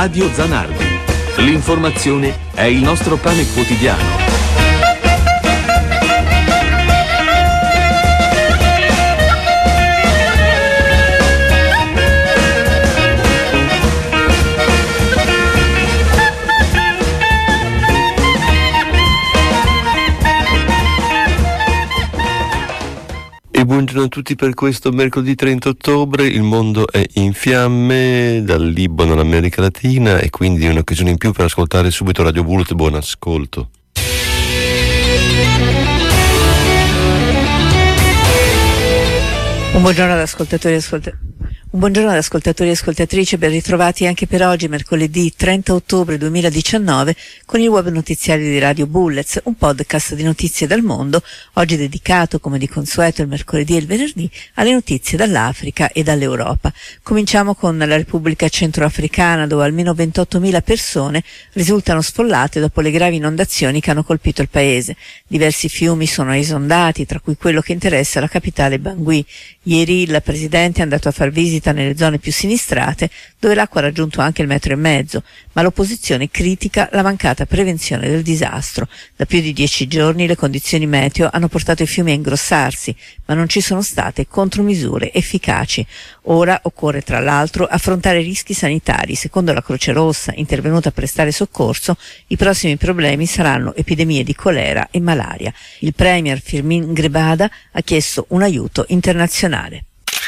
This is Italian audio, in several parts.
Radio Zanardi. L'informazione è il nostro pane quotidiano. E buongiorno a tutti per questo mercoledì 30 ottobre. Il mondo è in fiamme dal Libano all'America Latina e quindi un'occasione in più per ascoltare subito Radio Bullet. Buon ascolto. Buongiorno ad ascoltatori e ascoltatrici, ben ritrovati anche per oggi, mercoledì 30 ottobre 2019, con il web notiziario di Radio Bullets, un podcast di notizie dal mondo, oggi dedicato, come di consueto il mercoledì e il venerdì, alle notizie dall'Africa e dall'Europa. Cominciamo con la Repubblica Centroafricana, dove almeno 28.000 persone risultano sfollate dopo le gravi inondazioni che hanno colpito il paese. Diversi fiumi sono esondati, tra cui quello che interessa la capitale Bangui. Ieri il presidente è andato a far visita nelle zone più sinistrate, dove l'acqua ha raggiunto anche il 1,5 metri, ma l'opposizione critica la mancata prevenzione del disastro. Da più di 10 giorni le condizioni meteo hanno portato i fiumi a ingrossarsi, ma non ci sono state contromisure efficaci. Ora occorre tra l'altro affrontare rischi sanitari. Secondo la Croce Rossa, intervenuta a prestare soccorso, i prossimi problemi saranno epidemie di colera e malaria. Il premier Firmin Grebada ha chiesto un aiuto internazionale.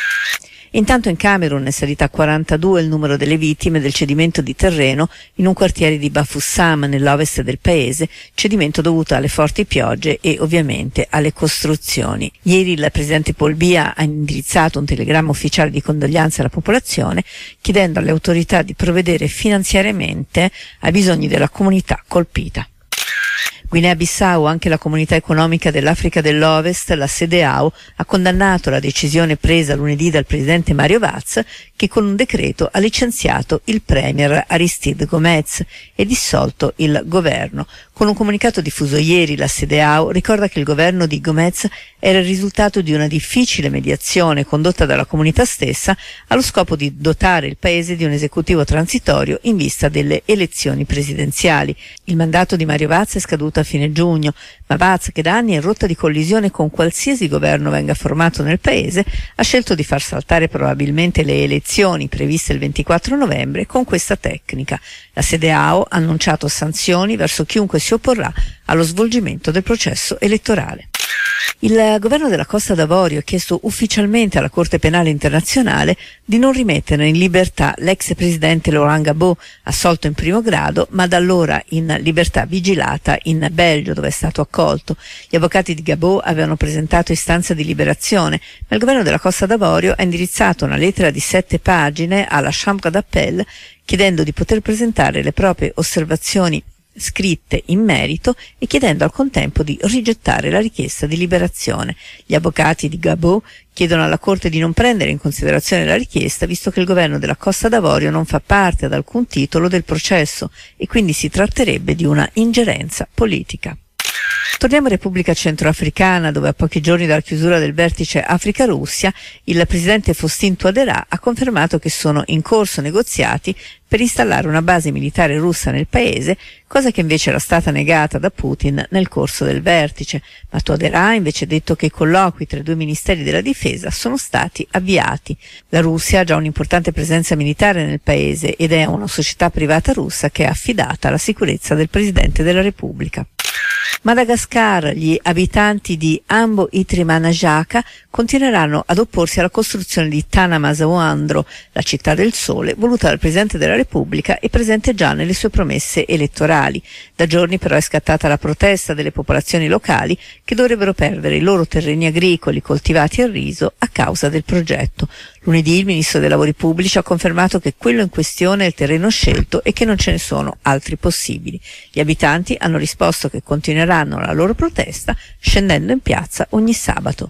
Intanto in Camerun è salita a 42 il numero delle vittime del cedimento di terreno in un quartiere di Bafoussam, nell'ovest del paese, cedimento dovuto alle forti piogge e ovviamente alle costruzioni. Ieri il presidente Paul Biya ha indirizzato un telegramma ufficiale di condoglianze alla popolazione, chiedendo alle autorità di provvedere finanziariamente ai bisogni della comunità colpita. Guinea-Bissau, anche la Comunità Economica dell'Africa dell'Ovest, la CEDEAO, ha condannato la decisione presa lunedì dal presidente Mario Vaz, che con un decreto ha licenziato il premier Aristide Gomez e dissolto il governo. Con un comunicato diffuso ieri, la CEDEAO ricorda che il governo di Gomez era il risultato di una difficile mediazione condotta dalla comunità stessa allo scopo di dotare il paese di un esecutivo transitorio in vista delle elezioni presidenziali. Il mandato di Mario Vaz è scaduto a fine giugno, ma Vaz, che da anni è in rotta di collisione con qualsiasi governo venga formato nel paese, ha scelto di far saltare probabilmente le elezioni previste il 24 novembre con questa tecnica. La CEDEAO ha annunciato sanzioni verso chiunque si opporrà allo svolgimento del processo elettorale. Il governo della Costa d'Avorio ha chiesto ufficialmente alla Corte Penale Internazionale di non rimettere in libertà l'ex presidente Laurent Gbagbo, assolto in primo grado, ma da allora in libertà vigilata in Belgio, dove è stato accolto. Gli avvocati di Gbagbo avevano presentato istanza di liberazione, ma il governo della Costa d'Avorio ha indirizzato una lettera di 7 pagine alla Chambre d'appel chiedendo di poter presentare le proprie osservazioni scritte in merito e chiedendo al contempo di rigettare la richiesta di liberazione. Gli avvocati di Gbagbo chiedono alla Corte di non prendere in considerazione la richiesta, visto che il governo della Costa d'Avorio non fa parte ad alcun titolo del processo e quindi si tratterebbe di una ingerenza politica. Torniamo in Repubblica Centroafricana, dove a pochi giorni dalla chiusura del vertice Africa-Russia il presidente Faustin Touadéra ha confermato che sono in corso negoziati per installare una base militare russa nel paese, cosa che invece era stata negata da Putin nel corso del vertice. Ma Touadéra ha invece detto che i colloqui tra i due ministeri della difesa sono stati avviati. La Russia ha già un'importante presenza militare nel paese ed è una società privata russa che è affidata alla sicurezza del presidente della Repubblica. Madagascar, gli abitanti di Ambo Itrimanajaka continueranno ad opporsi alla costruzione di Tanamasawoandro, la città del sole, voluta dal Presidente della Repubblica e presente già nelle sue promesse elettorali. Da giorni però è scattata la protesta delle popolazioni locali che dovrebbero perdere i loro terreni agricoli coltivati a riso a causa del progetto. Lunedì il Ministro dei Lavori Pubblici ha confermato che quello in questione è il terreno scelto e che non ce ne sono altri possibili. Gli abitanti hanno risposto che continueranno la loro protesta scendendo in piazza ogni sabato.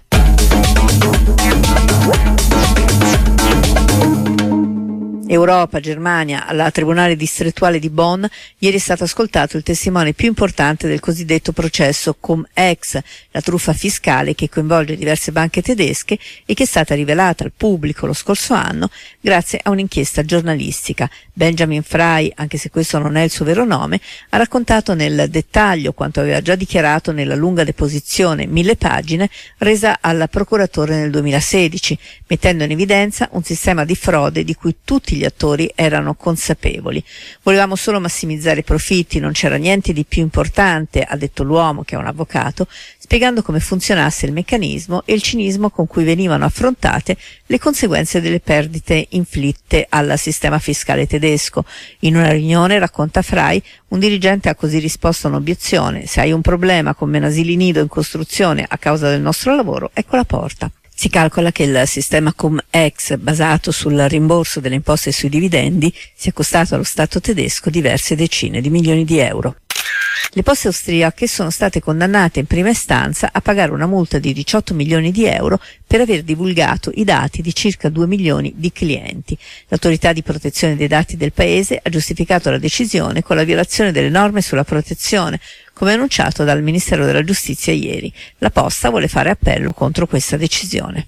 Europa, Germania, alla Tribunale distrettuale di Bonn, ieri è stato ascoltato il testimone più importante del cosiddetto processo Cum-Ex, la truffa fiscale che coinvolge diverse banche tedesche e che è stata rivelata al pubblico lo scorso anno grazie a un'inchiesta giornalistica. Benjamin Frey, anche se questo non è il suo vero nome, ha raccontato nel dettaglio quanto aveva già dichiarato nella lunga deposizione 1000 pagine resa al procuratore nel 2016, mettendo in evidenza un sistema di frode di cui tutti gli attori erano consapevoli. Volevamo solo massimizzare i profitti, non c'era niente di più importante, ha detto l'uomo, che è un avvocato, spiegando come funzionasse il meccanismo e il cinismo con cui venivano affrontate le conseguenze delle perdite inflitte al sistema fiscale tedesco. In una riunione, racconta Frey, un dirigente ha così risposto a un'obiezione: se hai un problema come un asili nido in costruzione a causa del nostro lavoro, ecco la porta. Si calcola che il sistema Cum-Ex, basato sul rimborso delle imposte sui dividendi, sia costato allo Stato tedesco diverse decine di milioni di euro. Le poste austriache sono state condannate in prima istanza a pagare una multa di 18 milioni di euro per aver divulgato i dati di circa 2 milioni di clienti. L'autorità di protezione dei dati del paese ha giustificato la decisione con la violazione delle norme sulla protezione, come annunciato dal Ministero della Giustizia ieri. La Posta vuole fare appello contro questa decisione.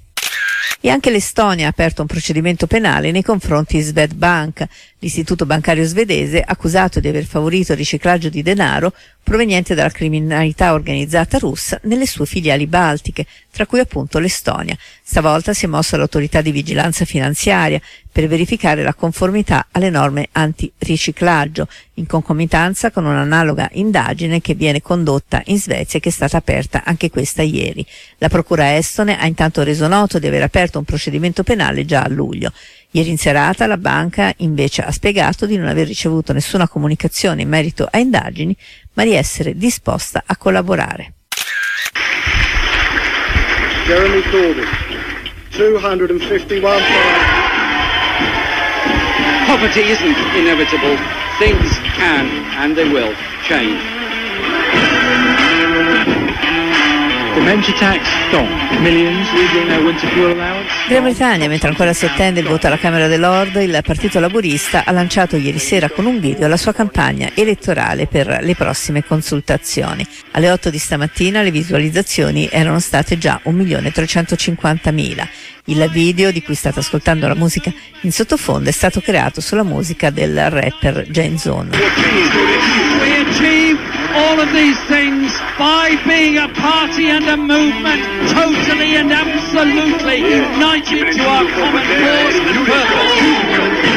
E anche l'Estonia ha aperto un procedimento penale nei confronti di Swedbank, l'istituto bancario svedese accusato di aver favorito il riciclaggio di denaro proveniente dalla criminalità organizzata russa nelle sue filiali baltiche, tra cui appunto l'Estonia. Stavolta si è mossa l'autorità di vigilanza finanziaria per verificare la conformità alle norme antiriciclaggio, in concomitanza con un'analoga indagine che viene condotta in Svezia e che è stata aperta anche questa ieri. La procura estone ha intanto reso noto di aver aperto un procedimento penale già a luglio. Ieri in serata la banca invece ha spiegato di non aver ricevuto nessuna comunicazione in merito a indagini, ma di essere disposta a collaborare. Jeremy Corbyn, 251. Poverty isn't inevitable. Things can and they will change. Dementia tax gone. Millions losing their winter fuel allowance. Gran Bretagna, mentre ancora si attende il voto alla Camera dei Lord, il Partito Laburista ha lanciato ieri sera con un video la sua campagna elettorale per le prossime consultazioni. Alle 8 di stamattina le visualizzazioni erano state già 1.350.000. Il video, di cui state ascoltando la musica in sottofondo, è stato creato sulla musica del rapper James Owen. We achieve all of these things by being a party and a movement totally and absolutely united to our common cause and purpose.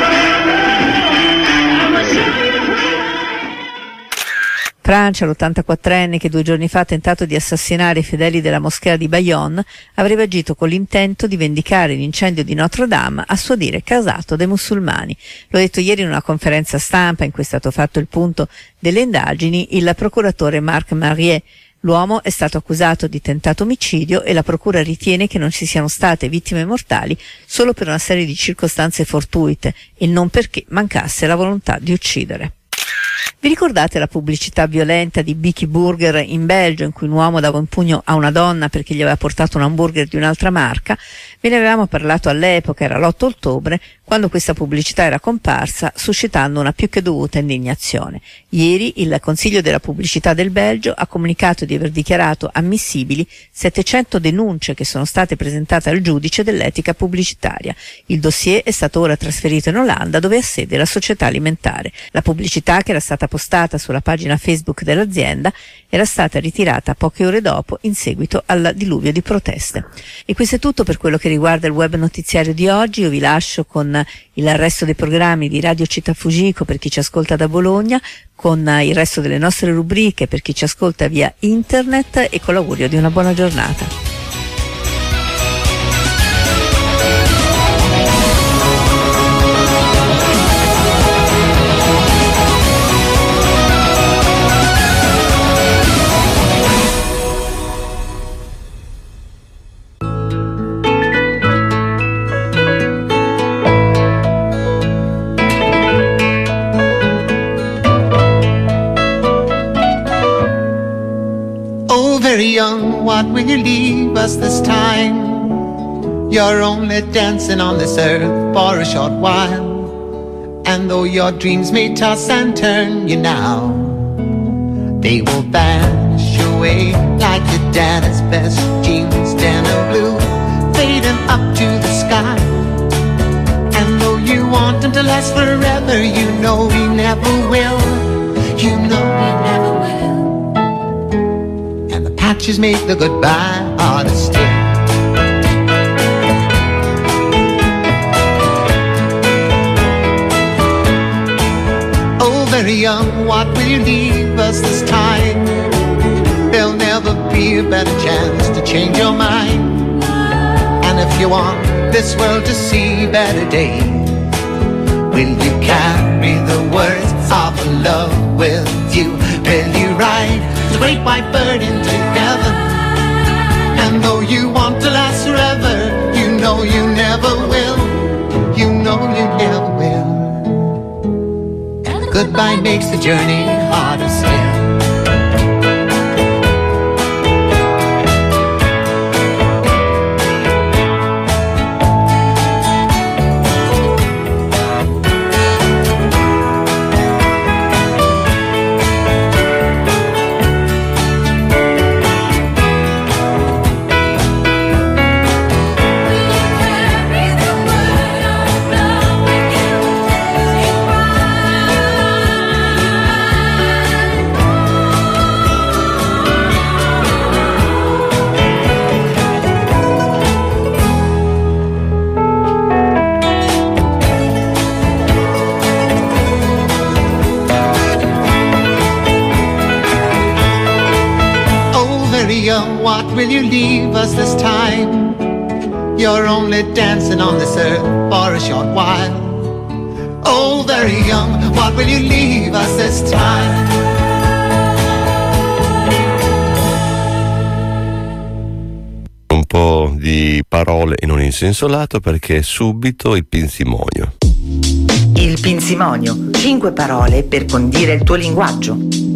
Francia, l'84enne che 2 giorni fa ha tentato di assassinare i fedeli della moschea di Bayonne, avrebbe agito con l'intento di vendicare l'incendio di Notre Dame, a suo dire causato dai musulmani. L'ho detto ieri in una conferenza stampa in cui è stato fatto il punto delle indagini il procuratore Marc Marier. L'uomo è stato accusato di tentato omicidio e la procura ritiene che non ci siano state vittime mortali solo per una serie di circostanze fortuite e non perché mancasse la volontà di uccidere. Vi ricordate la pubblicità violenta di Bicky Burger in Belgio, in cui un uomo dava un pugno a una donna perché gli aveva portato un hamburger di un'altra marca? Ve ne avevamo parlato all'epoca, era l'8 ottobre, quando questa pubblicità era comparsa, suscitando una più che dovuta indignazione. Ieri il Consiglio della Pubblicità del Belgio ha comunicato di aver dichiarato ammissibili 700 denunce che sono state presentate al giudice dell'etica pubblicitaria. Il dossier è stato ora trasferito in Olanda, dove ha sede la società alimentare. La pubblicità, che era stata postata sulla pagina Facebook dell'azienda, era stata ritirata poche ore dopo in seguito al diluvio di proteste. E questo è tutto per quello che riguarda il web notiziario di oggi. Io vi lascio con il resto dei programmi di Radio Città Fujiko per chi ci ascolta da Bologna, con il resto delle nostre rubriche per chi ci ascolta via internet e con l'augurio di una buona giornata. Very young, what will you leave us this time? You're only dancing on this earth for a short while. And though your dreams may toss and turn you now, they will vanish away like your dad's best jeans, denim blue, fading up to the sky. And though you want them to last forever, you know he never will. You know he never will. And the patches make the goodbye harder still. Oh, very young, what will you leave us this time? There'll never be a better chance to change your mind. And if you want this world to see better days, will you carry the words of love with you? Will you ride the great white bird into heaven? And though you want to last forever, you know you never will. You know you never will. And the goodbye makes the journey harder still. What will you leave us this time? You're only dancing on this earth for a short while. Oh, very young, what will you leave us this time? Un po' di parole e non in senso lato, perché subito il pinzimonio. Il pinzimonio, 5 parole per condire il tuo linguaggio.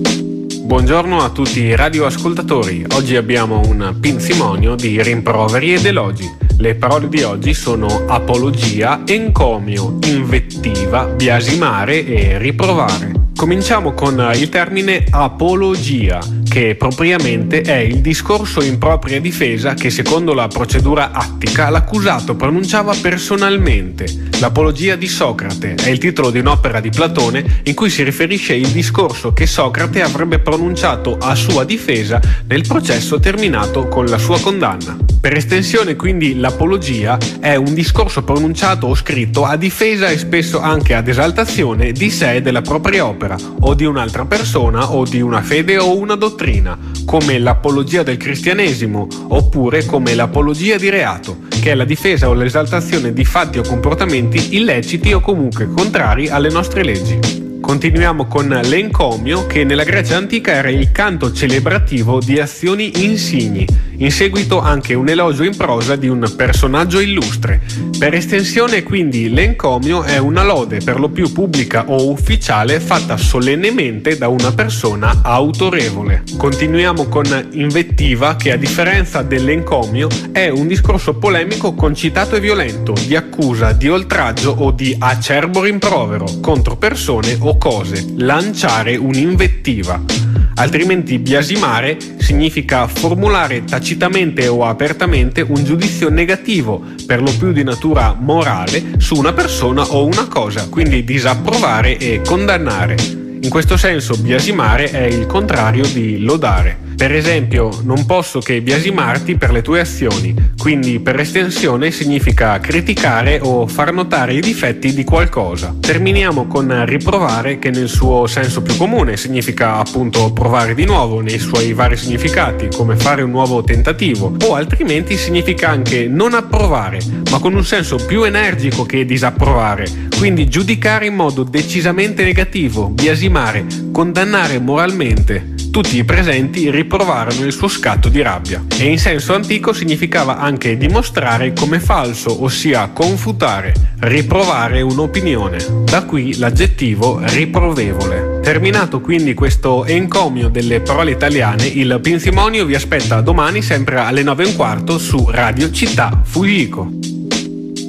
Buongiorno a tutti i radioascoltatori. Oggi abbiamo un pinzimonio di rimproveri ed elogi. Le parole di oggi sono apologia, encomio, invettiva, biasimare e riprovare. Cominciamo con il termine apologia, che propriamente è il discorso in propria difesa che secondo la procedura attica l'accusato pronunciava personalmente. L'Apologia di Socrate è il titolo di un'opera di Platone in cui si riferisce il discorso che Socrate avrebbe pronunciato a sua difesa nel processo terminato con la sua condanna. Per estensione, quindi, l'apologia è un discorso pronunciato o scritto a difesa e spesso anche ad esaltazione di sé e della propria opera, o di un'altra persona, o di una fede o una dottrina, come l'apologia del cristianesimo, oppure come l'apologia di reato, che è la difesa o l'esaltazione di fatti o comportamenti illeciti o comunque contrari alle nostre leggi. Continuiamo con l'encomio, che nella Grecia antica era il canto celebrativo di azioni insigni, in seguito anche un elogio in prosa di un personaggio illustre. Per estensione, quindi, l'encomio è una lode per lo più pubblica o ufficiale fatta solennemente da una persona autorevole. Continuiamo con invettiva, che a differenza dell'encomio è un discorso polemico concitato e violento, di accusa, di oltraggio o di acerbo rimprovero contro persone o cose, lanciare un'invettiva. Altrimenti biasimare significa formulare tacitamente o apertamente un giudizio negativo, per lo più di natura morale, su una persona o una cosa, quindi disapprovare e condannare. In questo senso biasimare è il contrario di lodare. Per esempio, non posso che biasimarti per le tue azioni, quindi per estensione significa criticare o far notare i difetti di qualcosa. Terminiamo con riprovare, che nel suo senso più comune significa appunto provare di nuovo nei suoi vari significati, come fare un nuovo tentativo, o altrimenti significa anche non approvare, ma con un senso più energico che disapprovare, quindi giudicare in modo decisamente negativo, biasimare, condannare moralmente. Tutti i presenti riprovarono il suo scatto di rabbia, e in senso antico significava anche dimostrare come falso, ossia confutare, riprovare un'opinione. Da qui l'aggettivo riprovevole. Terminato quindi questo encomio delle parole italiane, il pinzimonio vi aspetta domani sempre alle 9:15 su Radio Città Fujiko.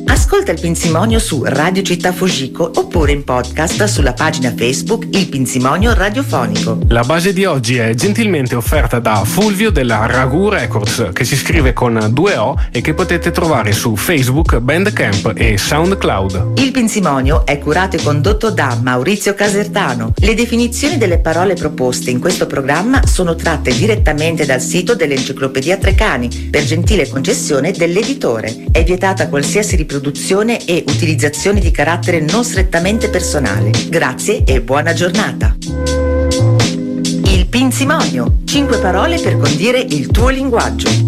Ascolta il Pinzimonio su Radio Città Fujiko oppure in podcast sulla pagina Facebook Il Pinzimonio Radiofonico. La base di oggi è gentilmente offerta da Fulvio della Ragù Records, che si scrive con 2 O e che potete trovare su Facebook, Bandcamp e SoundCloud. Il Pinzimonio è curato e condotto da Maurizio Casertano. Le definizioni delle parole proposte in questo programma sono tratte direttamente dal sito dell'Enciclopedia Treccani, per gentile concessione dell'editore. È vietata qualsiasi riproduzione e utilizzazione di carattere non strettamente personale. Grazie e buona giornata. Il Pinzimonio. 5 parole per condire il tuo linguaggio.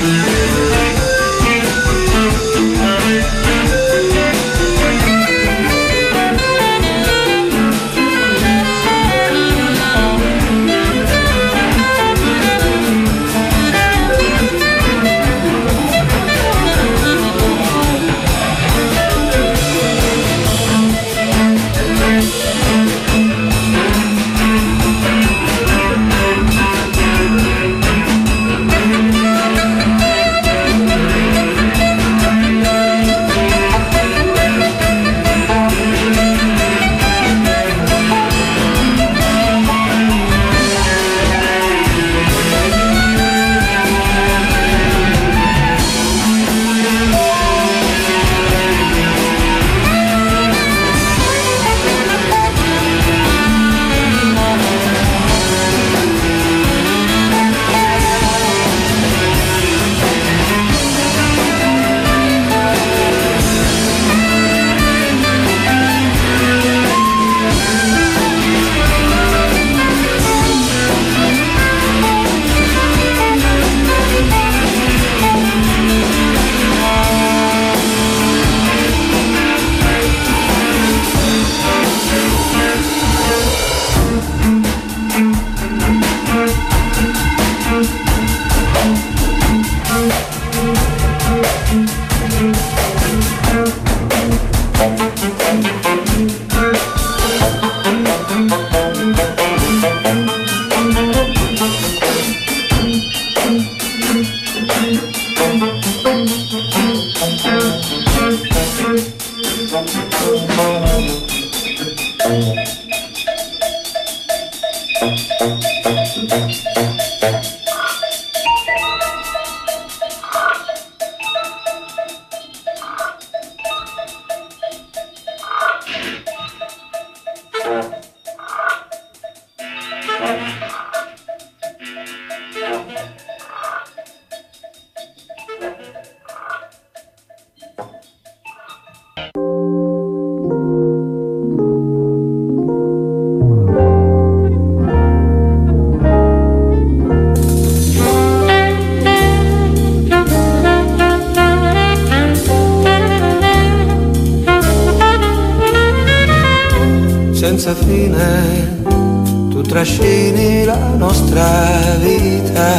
Senza fine tu trascini la nostra vita,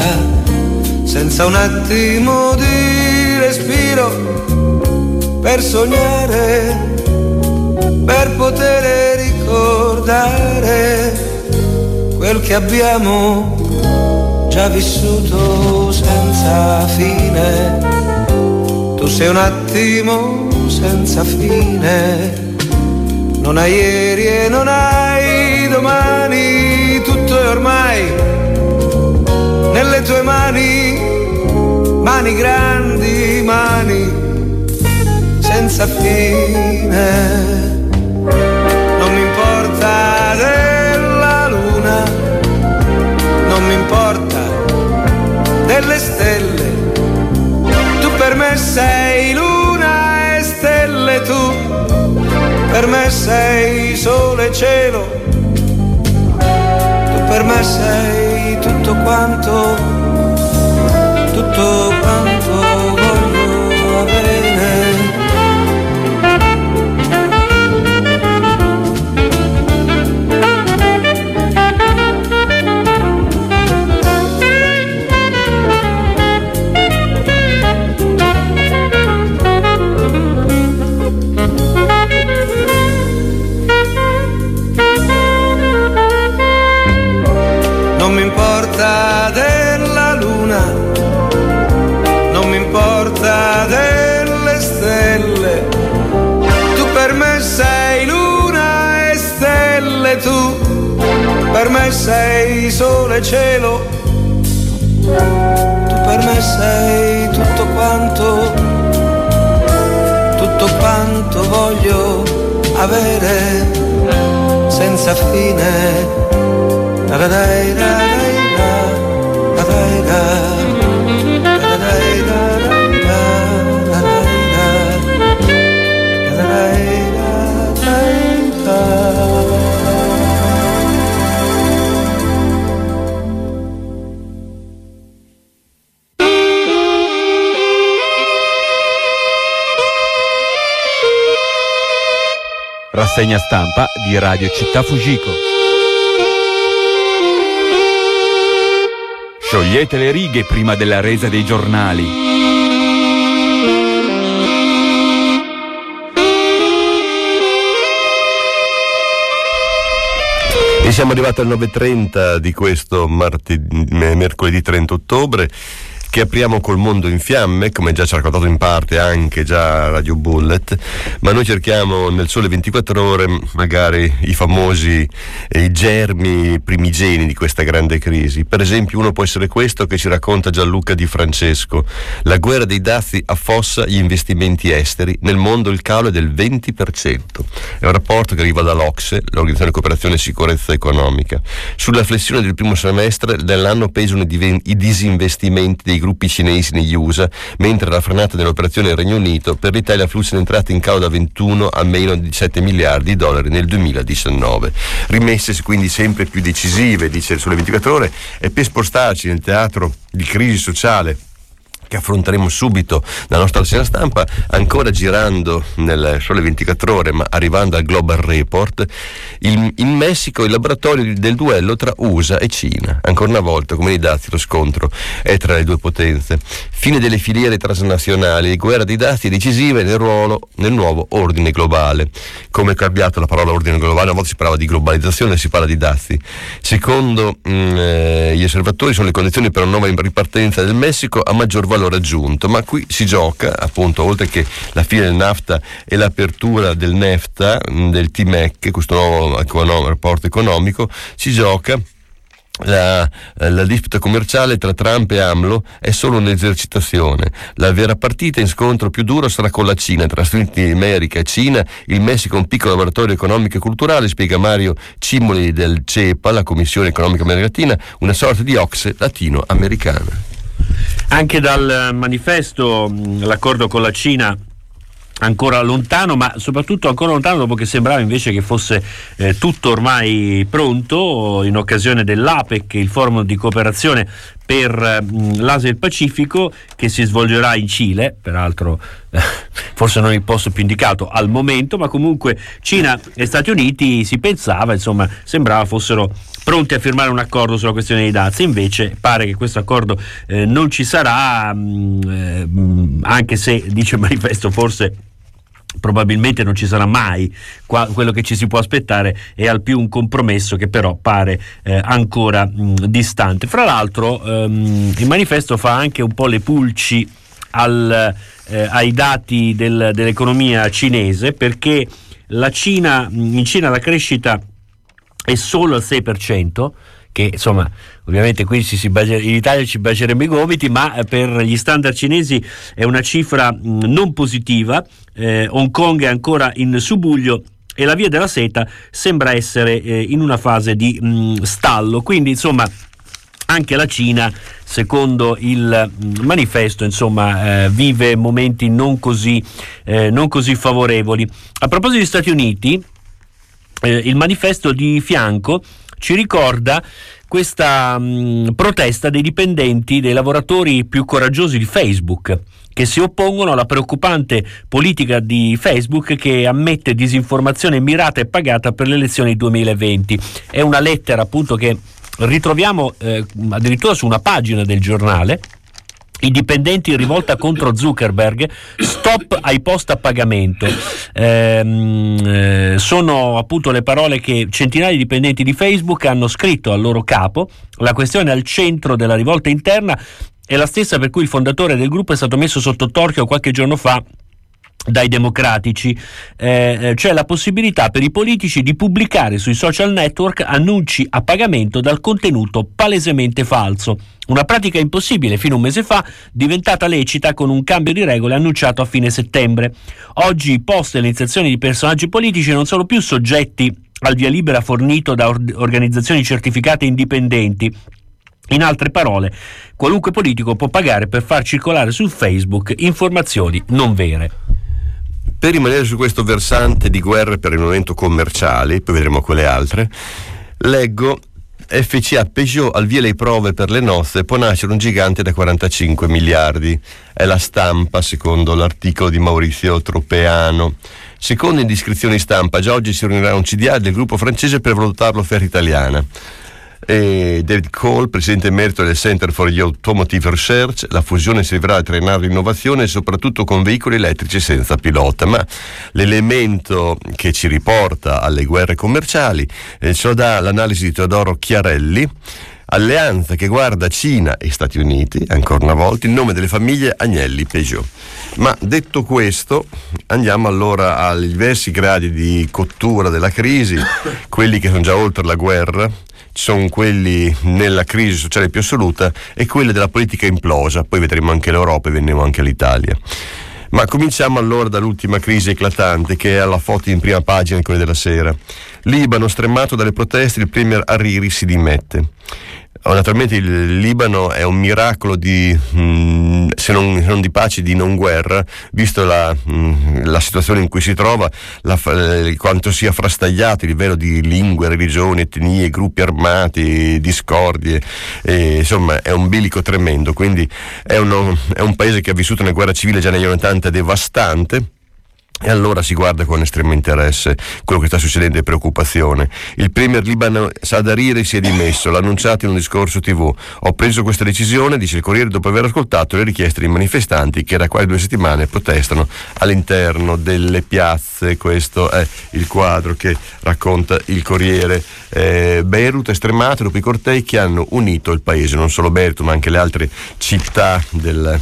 senza un attimo di respiro per sognare, per poter ricordare quel che abbiamo già vissuto senza fine. Tu sei un attimo senza fine. Non hai ieri e non hai domani, tutto è ormai nelle tue mani, mani grandi, mani senza fine. Non mi importa della luna, non mi importa delle stelle, tu per me sei luna e stelle, tu per me sei sole e cielo, tu per me sei tutto quanto voglio avere. Non mi importa della luna, non mi importa delle stelle, tu per me sei luna e stelle, tu per me sei sole e cielo, tu per me sei tutto quanto voglio avere senza fine. Rassegna stampa di Radio Città Fujiko. Sciogliete le righe prima della resa dei giornali. E siamo arrivati al 9.30 di questo mercoledì 30 ottobre, che apriamo col mondo in fiamme, come già ci ha raccontato in parte anche già Radio Bullet, ma noi cerchiamo nel Sole 24 Ore magari i famosi i germi primigeni di questa grande crisi. Per esempio uno può essere questo che ci racconta Gianluca Di Francesco: la guerra dei dazi affossa gli investimenti esteri, nel mondo il calo è del 20%. È un rapporto che arriva dall'OCSE, l'Organizzazione di Cooperazione e Sicurezza Economica. Sulla flessione del primo semestre dell'anno pesano i disinvestimenti dei gruppi cinesi negli USA, mentre la frenata delle operazioni nel Regno Unito. Per l'Italia flussi in entrate in calo da 21 a meno di 7 miliardi di dollari nel 2019. Rimesse quindi sempre più decisive, dice il Sole 24 Ore, e per spostarci nel teatro di crisi sociale che affronteremo subito dalla nostra rassegna stampa, ancora girando nel Sole 24 Ore ma arrivando al Global Report, in Messico il laboratorio del duello tra USA e Cina. Ancora una volta, come nei dazi, lo scontro è tra le due potenze. Fine delle filiere transnazionali, guerra dei dazi è decisiva nel nuovo ordine globale. Come è cambiato la parola ordine globale? Una volta si parlava di globalizzazione, si parla di dazi. Secondo gli osservatori sono le condizioni per una nuova ripartenza del Messico a maggior valore aggiunto, ma qui si gioca appunto, oltre che la fine del NAFTA e l'apertura del NEFTA, del TMEC, questo nuovo rapporto economico, si gioca la disputa commerciale tra Trump e AMLO è solo un'esercitazione. La vera partita in scontro più duro sarà con la Cina, tra Stati Uniti d'America e Cina. Il Messico è un piccolo laboratorio economico e culturale, spiega Mario Cimoli del CEPA, la Commissione Economica America Latina, una sorta di OCSE latinoamericana. Anche dal manifesto l'accordo con la Cina ancora lontano, ma soprattutto ancora lontano dopo che sembrava invece che fosse tutto ormai pronto in occasione dell'APEC, il forum di cooperazione per l'Asia e il Pacifico, che si svolgerà in Cile, peraltro forse non il posto più indicato al momento, ma comunque Cina e Stati Uniti si pensava, insomma, sembrava fossero pronti a firmare un accordo sulla questione dei dazi. Invece pare che questo accordo non ci sarà, anche se, dice il manifesto, forse probabilmente non ci sarà mai. Quello che ci si può aspettare è al più un compromesso che però pare ancora distante. Fra l'altro il manifesto fa anche un po' le pulci ai dati dell'economia cinese, perché in Cina la crescita è solo al 6%, che insomma ovviamente qui in Italia ci baceremo i gomiti, ma per gli standard cinesi è una cifra non positiva. Hong Kong è ancora in subbuglio e la via della seta sembra essere in una fase di stallo, quindi insomma anche la Cina, secondo il manifesto, insomma vive momenti non così favorevoli. A proposito degli Stati Uniti, il manifesto di fianco ci ricorda questa protesta dei dipendenti, dei lavoratori più coraggiosi di Facebook, che si oppongono alla preoccupante politica di Facebook che ammette disinformazione mirata e pagata per le elezioni 2020. È una lettera appunto che ritroviamo addirittura su una pagina del giornale. I dipendenti in rivolta contro Zuckerberg, stop ai post a pagamento. Sono appunto le parole che centinaia di dipendenti di Facebook hanno scritto al loro capo. La questione al centro della rivolta interna è la stessa per cui il fondatore del gruppo è stato messo sotto torchio qualche giorno fa dai democratici, cioè la possibilità per i politici di pubblicare sui social network annunci a pagamento dal contenuto palesemente falso. Una pratica impossibile fino a un mese fa, diventata lecita con un cambio di regole annunciato a fine settembre. Oggi i post e le iniziazioni di personaggi politici non sono più soggetti al via libera fornito da organizzazioni certificate indipendenti. In altre parole, qualunque politico può pagare per far circolare su Facebook informazioni non vere. Per rimanere su questo versante di guerre per il momento commerciali, poi vedremo quelle altre, leggo FCA Peugeot al via le prove per le nozze, può nascere un gigante da 45 miliardi. È La Stampa, secondo l'articolo di Maurizio Tropeano. Secondo indiscrezioni stampa, già oggi si riunirà un CDA del gruppo francese per valutare l'offerta italiana. E David Cole, presidente emerito del Center for Automotive Research, la fusione servirà a trainare l'innovazione soprattutto con veicoli elettrici senza pilota, ma l'elemento che ci riporta alle guerre commerciali ce lo dà l'analisi di Teodoro Chiarelli. Alleanza che guarda Cina e Stati Uniti, ancora una volta, in nome delle famiglie Agnelli-Peugeot. Ma detto questo, andiamo allora ai diversi gradi di cottura della crisi, quelli che sono già oltre la guerra, ci sono quelli nella crisi sociale più assoluta e quelli della politica implosa, poi vedremo anche l'Europa e vedremo anche l'Italia. Ma cominciamo allora dall'ultima crisi eclatante, che è alla foto in prima pagina di Corriere della Sera. Libano stremato dalle proteste, il premier Hariri si dimette. Naturalmente il Libano è un miracolo di se non di pace, di non guerra, visto la situazione in cui si trova, quanto sia frastagliato il livello di lingue, religioni, etnie, gruppi armati, discordie, insomma è un bilico tremendo. Quindi è un paese che ha vissuto una guerra civile già negli anni 80 devastante. E allora si guarda con estremo interesse quello che sta succedendo e preoccupazione. Il premier libano Saad Hariri si è dimesso, l'ha annunciato in un discorso TV. Ho preso questa decisione, dice il Corriere, dopo aver ascoltato le richieste dei manifestanti che da quasi 2 settimane protestano all'interno delle piazze. Questo è il quadro che racconta il Corriere. Beirut è stremato dopo i cortei che hanno unito il paese, non solo Beirut ma anche le altre città del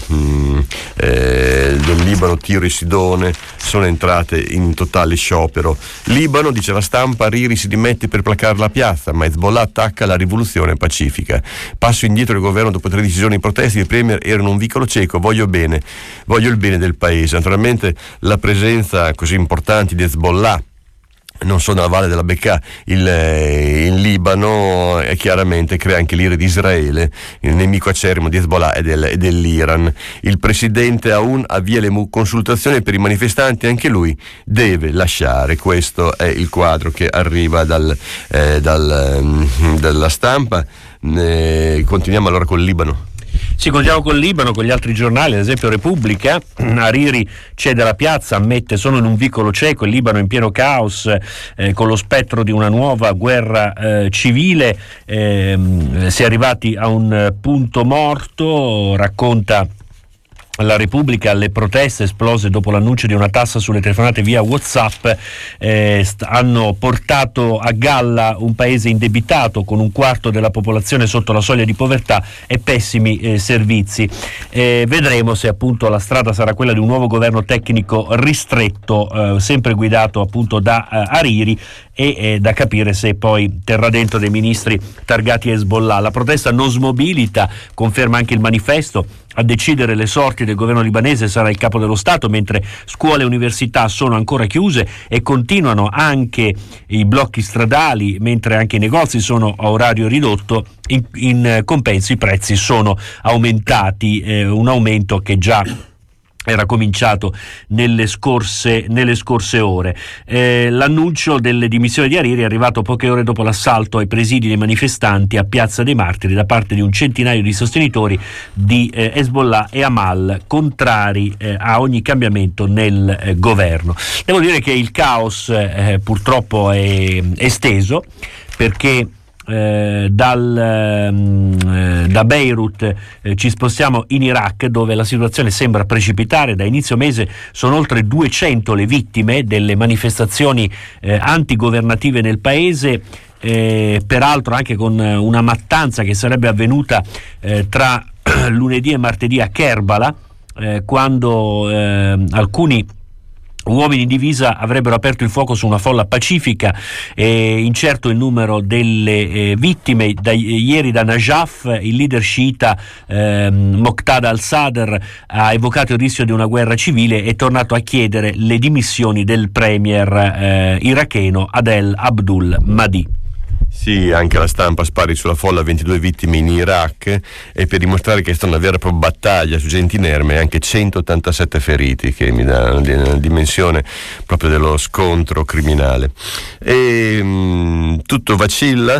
Libano, Tiro e Sidone, sono entrate in totale sciopero. Libano, dice La Stampa, Hariri si dimette per placare la piazza, ma Hezbollah attacca la rivoluzione pacifica. Passo indietro del governo dopo 13 giorni di proteste, il premier era in un vicolo cieco, voglio il bene del paese. Naturalmente la presenza così importante di Hezbollah non solo nella valle della Bekaa, in Libano, chiaramente crea anche l'ira di Israele, il nemico acerrimo di Hezbollah e dell'Iran. Il presidente Aoun avvia le consultazioni per i manifestanti, anche lui deve lasciare. Questo è il quadro che arriva dalla Stampa. Continuiamo allora col Libano. Sì, continuiamo col Libano, con gli altri giornali, ad esempio Repubblica. Hariri cede la piazza, ammette sono in un vicolo cieco, il Libano è in pieno caos, con lo spettro di una nuova guerra civile, si è arrivati a un punto morto, racconta la Repubblica. Le proteste esplose dopo l'annuncio di una tassa sulle telefonate via WhatsApp hanno portato a galla un paese indebitato con 1/4 della popolazione sotto la soglia di povertà e pessimi servizi. Vedremo se appunto la strada sarà quella di un nuovo governo tecnico ristretto, sempre guidato appunto da Hariri, e da capire se poi terrà dentro dei ministri targati Hezbollah. La protesta non smobilita, conferma anche il manifesto. A decidere le sorti del governo libanese sarà il capo dello Stato, mentre scuole e università sono ancora chiuse e continuano anche i blocchi stradali, mentre anche i negozi sono a orario ridotto. In compenso i prezzi sono aumentati, un aumento che già era cominciato nelle scorse ore. L'annuncio delle dimissioni di Hariri è arrivato poche ore dopo l'assalto ai presidi dei manifestanti a Piazza dei Martiri da parte di un centinaio di sostenitori di Hezbollah e Amal, contrari a ogni cambiamento nel governo. Devo dire che il caos purtroppo è esteso, perché da Beirut ci spostiamo in Iraq, dove la situazione sembra precipitare. Da inizio mese sono oltre 200 le vittime delle manifestazioni antigovernative nel paese, peraltro anche con una mattanza che sarebbe avvenuta tra lunedì e martedì a Kerbala, quando alcuni uomini in divisa avrebbero aperto il fuoco su una folla pacifica. Incerto il numero delle vittime. Ieri da Najaf il leader sciita Moqtada al-Sadr ha evocato il rischio di una guerra civile e è tornato a chiedere le dimissioni del premier iracheno Adel Abdul Mahdi. Sì, anche La Stampa spari sulla folla, 22 vittime in Iraq, e per dimostrare che è stata una vera e propria battaglia su gente inerme, anche 187 feriti, che mi dà una dimensione proprio dello scontro criminale. E tutto vacilla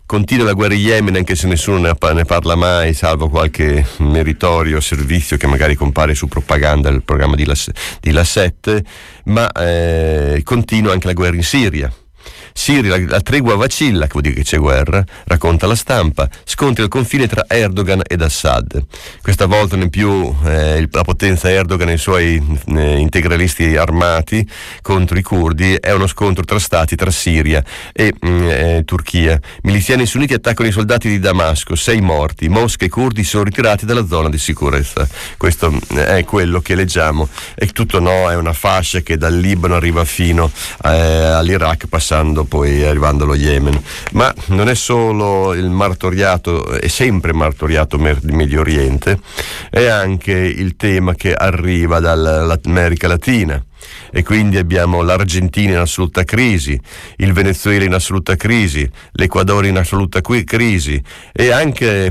Continua la guerra in Yemen, anche se nessuno ne parla mai, salvo qualche meritorio servizio che magari compare su propaganda del programma di La 7, ma continua anche la guerra in Siria. La tregua vacilla, che vuol dire che c'è guerra, racconta la stampa, scontri al confine tra Erdogan ed Assad. Questa volta non più la potenza Erdogan e i suoi integralisti armati contro i curdi, è uno scontro tra stati, tra Siria e Turchia. Miliziani sunniti attaccano i soldati di Damasco, 6 morti, Mosca e i curdi sono ritirati dalla zona di sicurezza. Questo è quello che leggiamo, e tutto è una fascia che dal Libano arriva fino all'Iraq, passando poi arrivando allo Yemen. Ma non è solo il martoriato, è sempre martoriato Medio Oriente, è anche il tema che arriva dall'America Latina. E quindi abbiamo l'Argentina in assoluta crisi, il Venezuela in assoluta crisi, l'Ecuador in assoluta crisi, e anche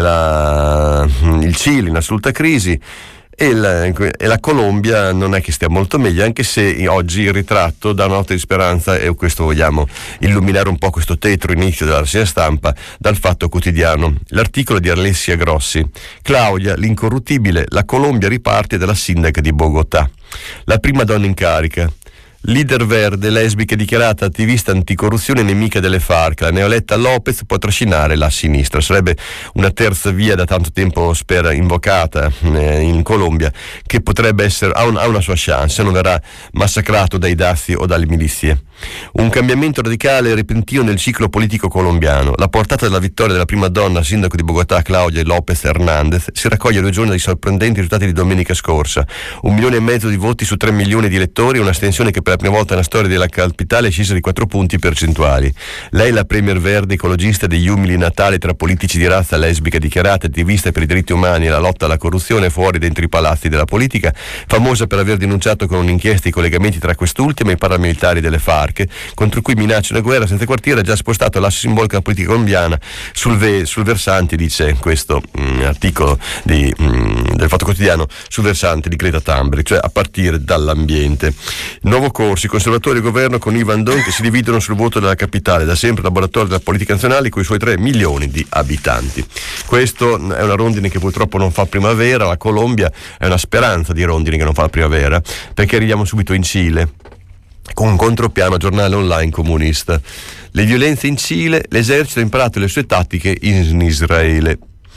il Cile in assoluta crisi. E la Colombia non è che stia molto meglio, anche se oggi il ritratto dà una nota di speranza, e questo vogliamo illuminare un po' questo tetro inizio della rassegna stampa dal Fatto Quotidiano. L'articolo di Alessia Grossi: Claudia, l'incorruttibile, la Colombia riparte dalla sindaca di Bogotà. La prima donna in carica. Leader verde, lesbica dichiarata attivista anticorruzione nemica delle FARC, la neoletta Lopez può trascinare la sinistra. Sarebbe una terza via da tanto tempo invocata in Colombia, che potrebbe essere, ha una sua chance se non verrà massacrato dai dazi o dalle milizie. Un cambiamento radicale e repentino nel ciclo politico colombiano. La portata della vittoria della prima donna sindaco di Bogotà, Claudia López Hernández, si raccoglie a 2 giorni dai sorprendenti risultati di domenica scorsa. 1,5 milioni di voti su 3 milioni di elettori, un'astensione che per la prima volta nella storia della capitale è scesa di 4 punti percentuali. Lei, la premier verde ecologista degli umili natali tra politici di razza lesbica dichiarata, attivista per i diritti umani e la lotta alla corruzione fuori e dentro i palazzi della politica, famosa per aver denunciato con un'inchiesta i collegamenti tra quest'ultima e i paramilitari delle FARC, contro cui minaccia una guerra senza quartiere, ha già spostato l'asse simbolico della politica colombiana sul versante, dice questo articolo del Fatto Quotidiano, sul versante di Greta Thunberg, cioè a partire dall'ambiente. Nuovo corso, i conservatori e il governo con Ivan Don che si dividono sul voto della capitale, da sempre laboratorio della politica nazionale con i suoi 3 milioni di abitanti. Questo è una rondine che purtroppo non fa primavera. La Colombia è una speranza di rondine che non fa la primavera, perché arriviamo subito in Cile con un contropiano, giornale online comunista. Le violenze in Cile, l'esercito ha imparato le sue tattiche in Israele.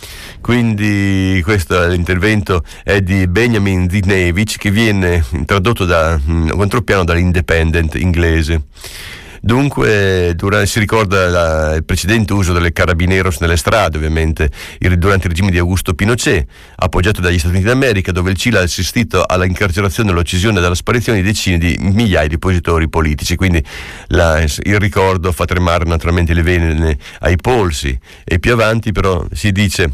Quindi questo è l'intervento di Benjamin Zinevich, che viene tradotto da contropiano dall'Independent inglese. Dunque, si ricorda il precedente uso delle carabineros nelle strade, ovviamente durante il regime di Augusto Pinochet, appoggiato dagli Stati Uniti d'America, dove il Cile ha assistito all'incarcerazione, all'uccisione e alla sparizione di decine di migliaia di oppositori politici. Quindi il ricordo fa tremare naturalmente le vene ai polsi. E più avanti però si dice: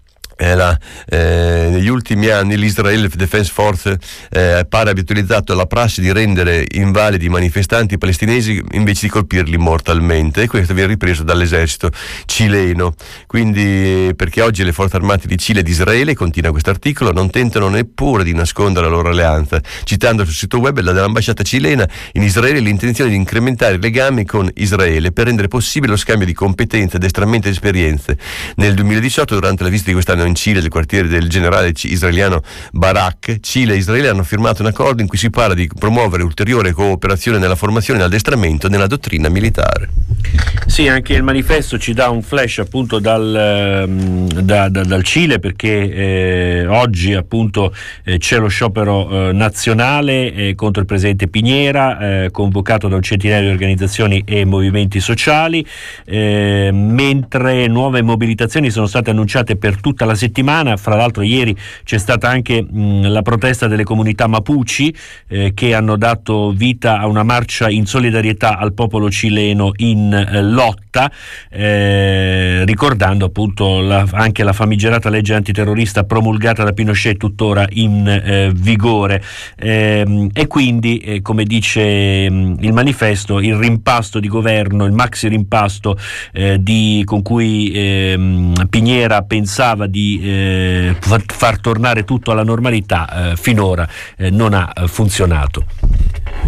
negli ultimi anni l'Israel Defense Force pare abbia utilizzato la prassi di rendere invalidi i manifestanti palestinesi invece di colpirli mortalmente, e questo viene ripreso dall'esercito cileno. Quindi, perché oggi le forze armate di Cile e di Israele, continua questo articolo, non tentano neppure di nascondere la loro alleanza, citando sul sito web dell'ambasciata cilena in Israele l'intenzione di incrementare i legami con Israele per rendere possibile lo scambio di competenze, addestramento e esperienze. Nel 2018, durante la visita di quest'anno in Cile del quartiere del generale israeliano Barak, Cile e Israele hanno firmato un accordo in cui si parla di promuovere ulteriore cooperazione nella formazione e nell'addestramento nella dottrina militare. Sì, anche il manifesto ci dà un flash appunto dal Cile, perché oggi appunto c'è lo sciopero nazionale contro il presidente Piñera, convocato da un centinaio di organizzazioni e movimenti sociali, mentre nuove mobilitazioni sono state annunciate per tutta la settimana. Fra l'altro ieri c'è stata anche la protesta delle comunità Mapuche che hanno dato vita a una marcia in solidarietà al popolo cileno in lotta, ricordando appunto anche la famigerata legge antiterrorista promulgata da Pinochet, tuttora in vigore, e quindi come dice il manifesto, il rimpasto di governo, il maxi rimpasto con cui Piñera pensava di far tornare tutto alla normalità, finora non ha funzionato.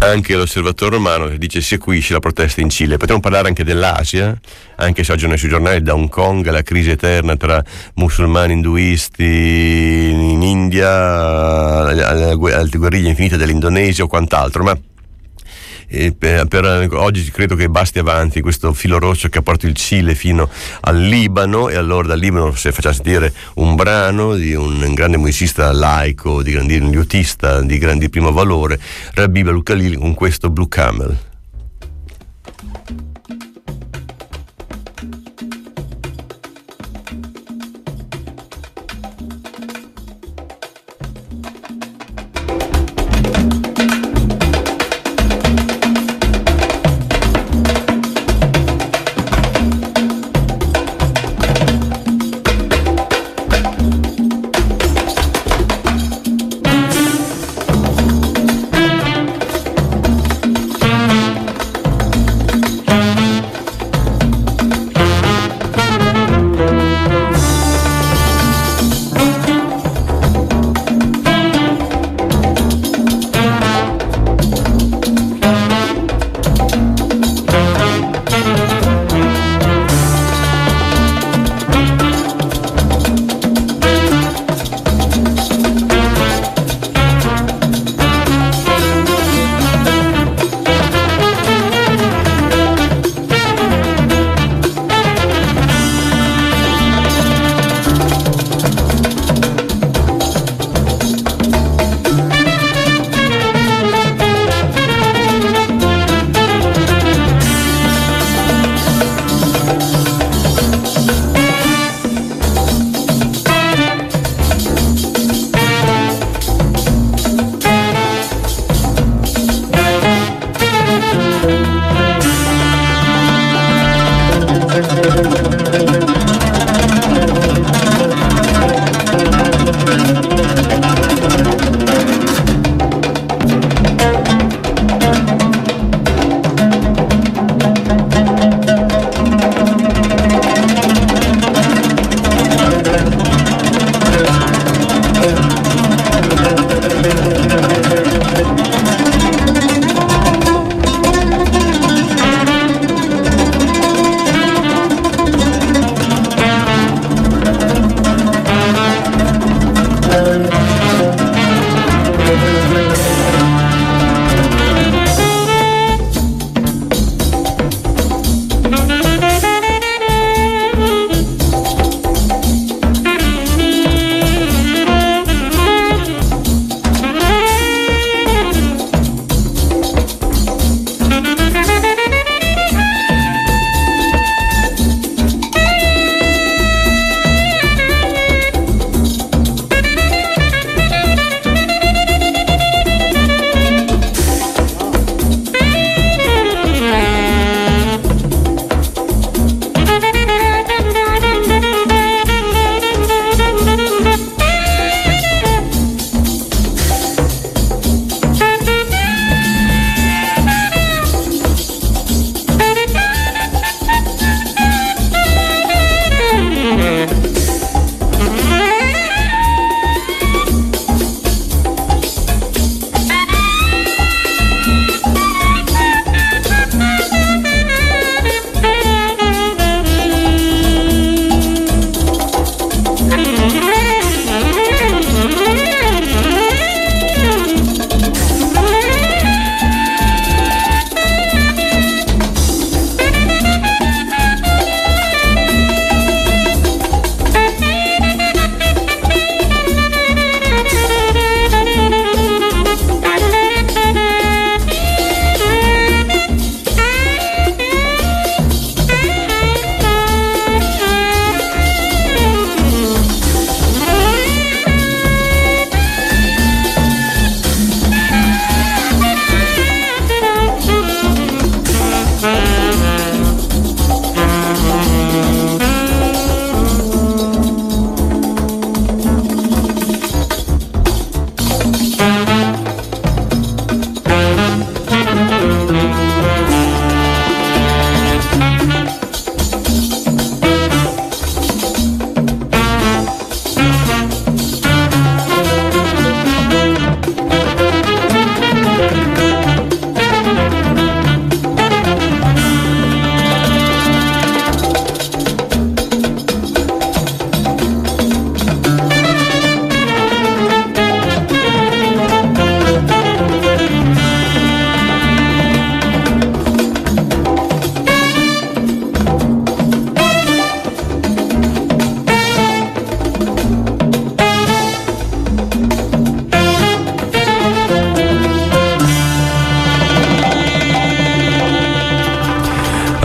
anche l'Osservatore Romano che dice si acuisce la protesta in Cile. Potremmo parlare anche dell'Asia, anche se oggi sui giornali, da Hong Kong alla crisi eterna tra musulmani induisti in India, alle guerriglie infinite dell'Indonesia o quant'altro, ma per oggi credo che basti avanti questo filo rosso che porta il Cile fino al Libano. E allora dal Libano, se facciamo sentire un brano di un grande musicista laico, un liutista di grandissimo valore, Rabib al-Khalil, con questo Blue Camel.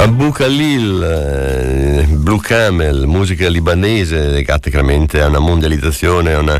Abu Khalil, Blue Camel, musica libanese legata chiaramente a una mondializzazione, a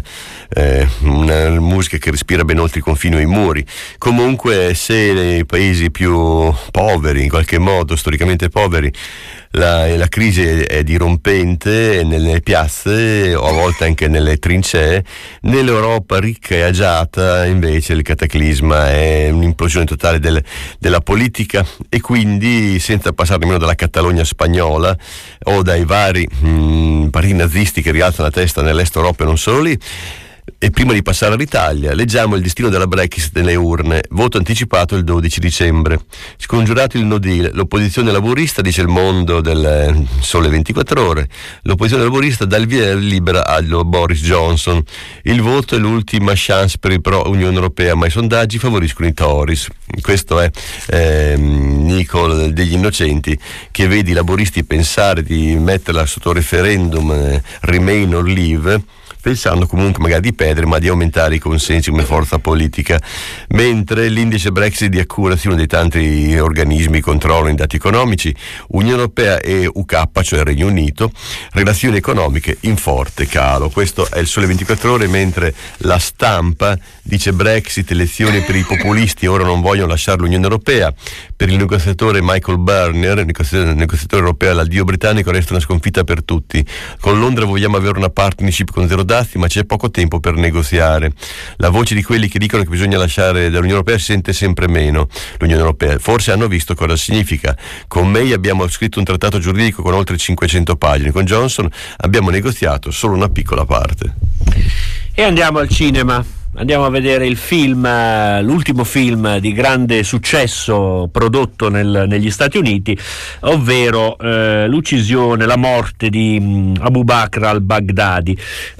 una musica che respira ben oltre i confini o i muri. Comunque, se nei paesi più poveri, in qualche modo storicamente poveri, la crisi è dirompente nelle piazze o a volte anche nelle trincee, nell'Europa ricca e agiata invece il cataclisma è un'implosione totale della politica, e quindi, senza passare nemmeno dalla Catalogna spagnola o dai vari partiti nazisti che rialzano la testa nell'est Europa e non solo lì. E prima di passare all'Italia, leggiamo il destino della Brexit nelle urne. Voto anticipato il 12 dicembre. Scongiurato il no deal. L'opposizione laburista, dice Il Mondo del Sole 24 Ore, l'opposizione laburista dà il via libera a Boris Johnson. Il voto è l'ultima chance per il pro Unione Europea, ma i sondaggi favoriscono i Tories. Questo è Nicole degli Innocenti, che vede i laburisti pensare di metterla sotto referendum Remain or Leave, pensando comunque magari di perdere, ma di aumentare i consensi come forza politica, mentre l'indice Brexit di Accuracy, uno dei tanti organismi che controllano i dati economici, Unione Europea e UK, cioè il Regno Unito, relazioni economiche in forte calo. Questo è il Sole 24 Ore, mentre La Stampa dice Brexit, elezioni per i populisti, ora non vogliono lasciare l'Unione Europea. Per il negoziatore Michael Barnier, negoziatore europeo all'addio britannico, resta una sconfitta per tutti. Con Londra vogliamo avere una partnership con zero dazi, ma c'è poco tempo per negoziare. La voce di quelli che dicono che bisogna lasciare dall'Unione Europea si sente sempre meno. L'Unione Europea forse hanno visto cosa significa. Con May abbiamo scritto un trattato giuridico con oltre 500 pagine, con Johnson abbiamo negoziato solo una piccola parte. E andiamo al cinema. Andiamo a vedere il film, l'ultimo film di grande successo prodotto negli Stati Uniti, ovvero l'uccisione, la morte di Abu Bakr al-Baghdadi.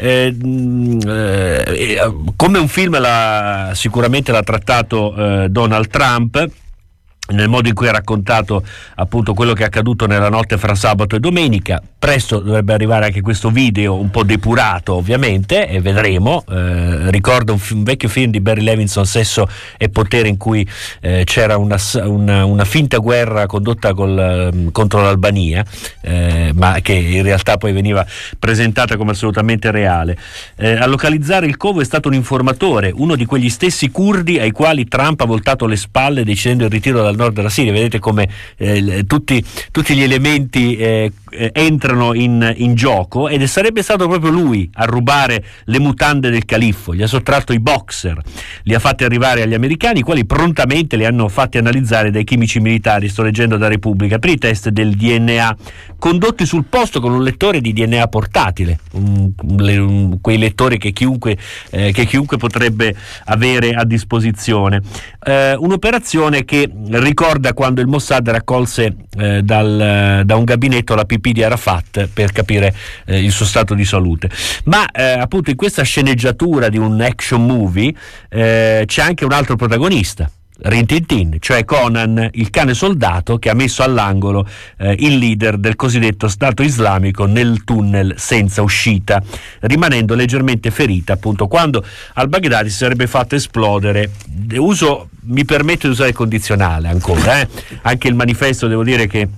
Come un film sicuramente l'ha trattato Donald Trump, nel modo in cui ha raccontato appunto quello che è accaduto nella notte fra sabato e domenica. Presto dovrebbe arrivare anche questo video un po' depurato, ovviamente, e vedremo. Ricordo un vecchio film di Barry Levinson, Sesso e potere, in cui c'era una finta guerra condotta contro l'Albania, ma che in realtà poi veniva presentata come assolutamente reale. A localizzare il covo è stato un informatore, uno di quegli stessi curdi ai quali Trump ha voltato le spalle decidendo il ritiro dal nord della Siria. Vedete come tutti gli elementi entrano in gioco, ed sarebbe stato proprio lui a rubare le mutande del califfo. Gli ha sottratto i boxer, li ha fatti arrivare agli americani, i quali prontamente li hanno fatti analizzare dai chimici militari, sto leggendo da Repubblica, per i test del DNA condotti sul posto con un lettore di DNA portatile, quei lettori che chiunque potrebbe avere a disposizione. Un'operazione che ricorda quando il Mossad raccolse da un gabinetto la pipì di Arafat per capire il suo stato di salute. Ma appunto in questa sceneggiatura di un action movie c'è anche un altro protagonista, Rin Tin Tin, cioè Conan, il cane soldato che ha messo all'angolo il leader del cosiddetto Stato Islamico nel tunnel senza uscita, rimanendo leggermente ferita appunto quando al-Baghdadi si sarebbe fatto esplodere. Mi permetto di usare il condizionale ancora, anche il manifesto, devo dire che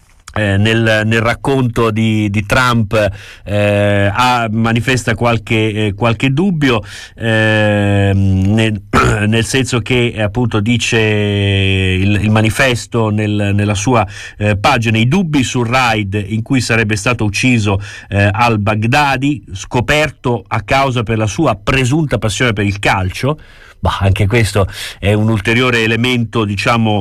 nel racconto di Trump manifesta qualche dubbio, nel senso che appunto dice il manifesto nella sua pagina: i dubbi sul raid in cui sarebbe stato ucciso al-Baghdadi, scoperto a causa per la sua presunta passione per il calcio. Anche questo è un ulteriore elemento, diciamo,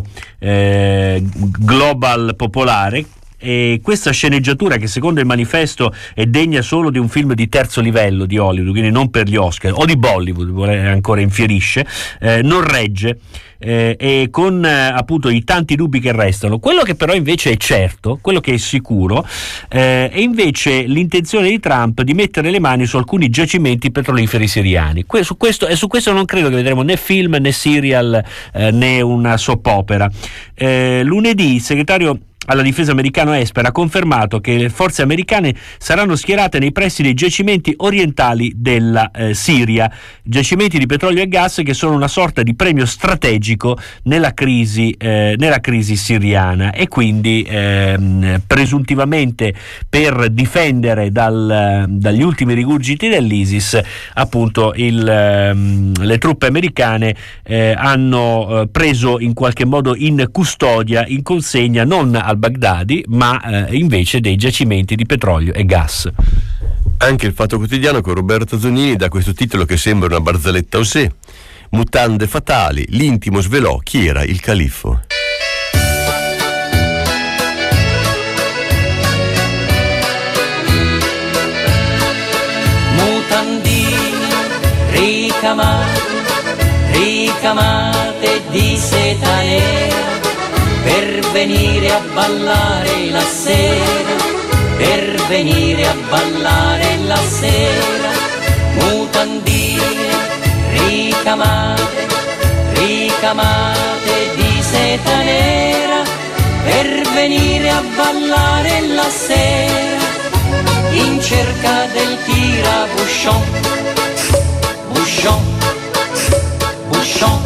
global popolare. E questa sceneggiatura, che secondo il manifesto è degna solo di un film di terzo livello di Hollywood, quindi non per gli Oscar, o di Bollywood, ancora infierisce, non regge, e con appunto i tanti dubbi che restano. Quello che però invece è certo, quello che è sicuro, è invece l'intenzione di Trump di mettere le mani su alcuni giacimenti petroliferi siriani. Su questo non credo che vedremo né film né serial né una soap opera. Lunedì il segretario alla difesa americano Esper ha confermato che le forze americane saranno schierate nei pressi dei giacimenti orientali della Siria, giacimenti di petrolio e gas che sono una sorta di premio strategico nella crisi siriana, e quindi presuntivamente per difendere dagli ultimi rigurgiti dell'ISIS, appunto le truppe americane hanno preso in qualche modo in custodia, in consegna non al-Baghdadi ma invece dei giacimenti di petrolio e gas. Anche il Fatto Quotidiano con Roberto Zonini dà questo titolo che sembra una barzelletta osè: mutande fatali, l'intimo svelò chi era il califfo. Ricamate di seta nera per venire a ballare la sera, per venire a ballare la sera. Mutandine ricamate di seta nera per venire a ballare la sera, in cerca del tirabuscion, buscion, buscion.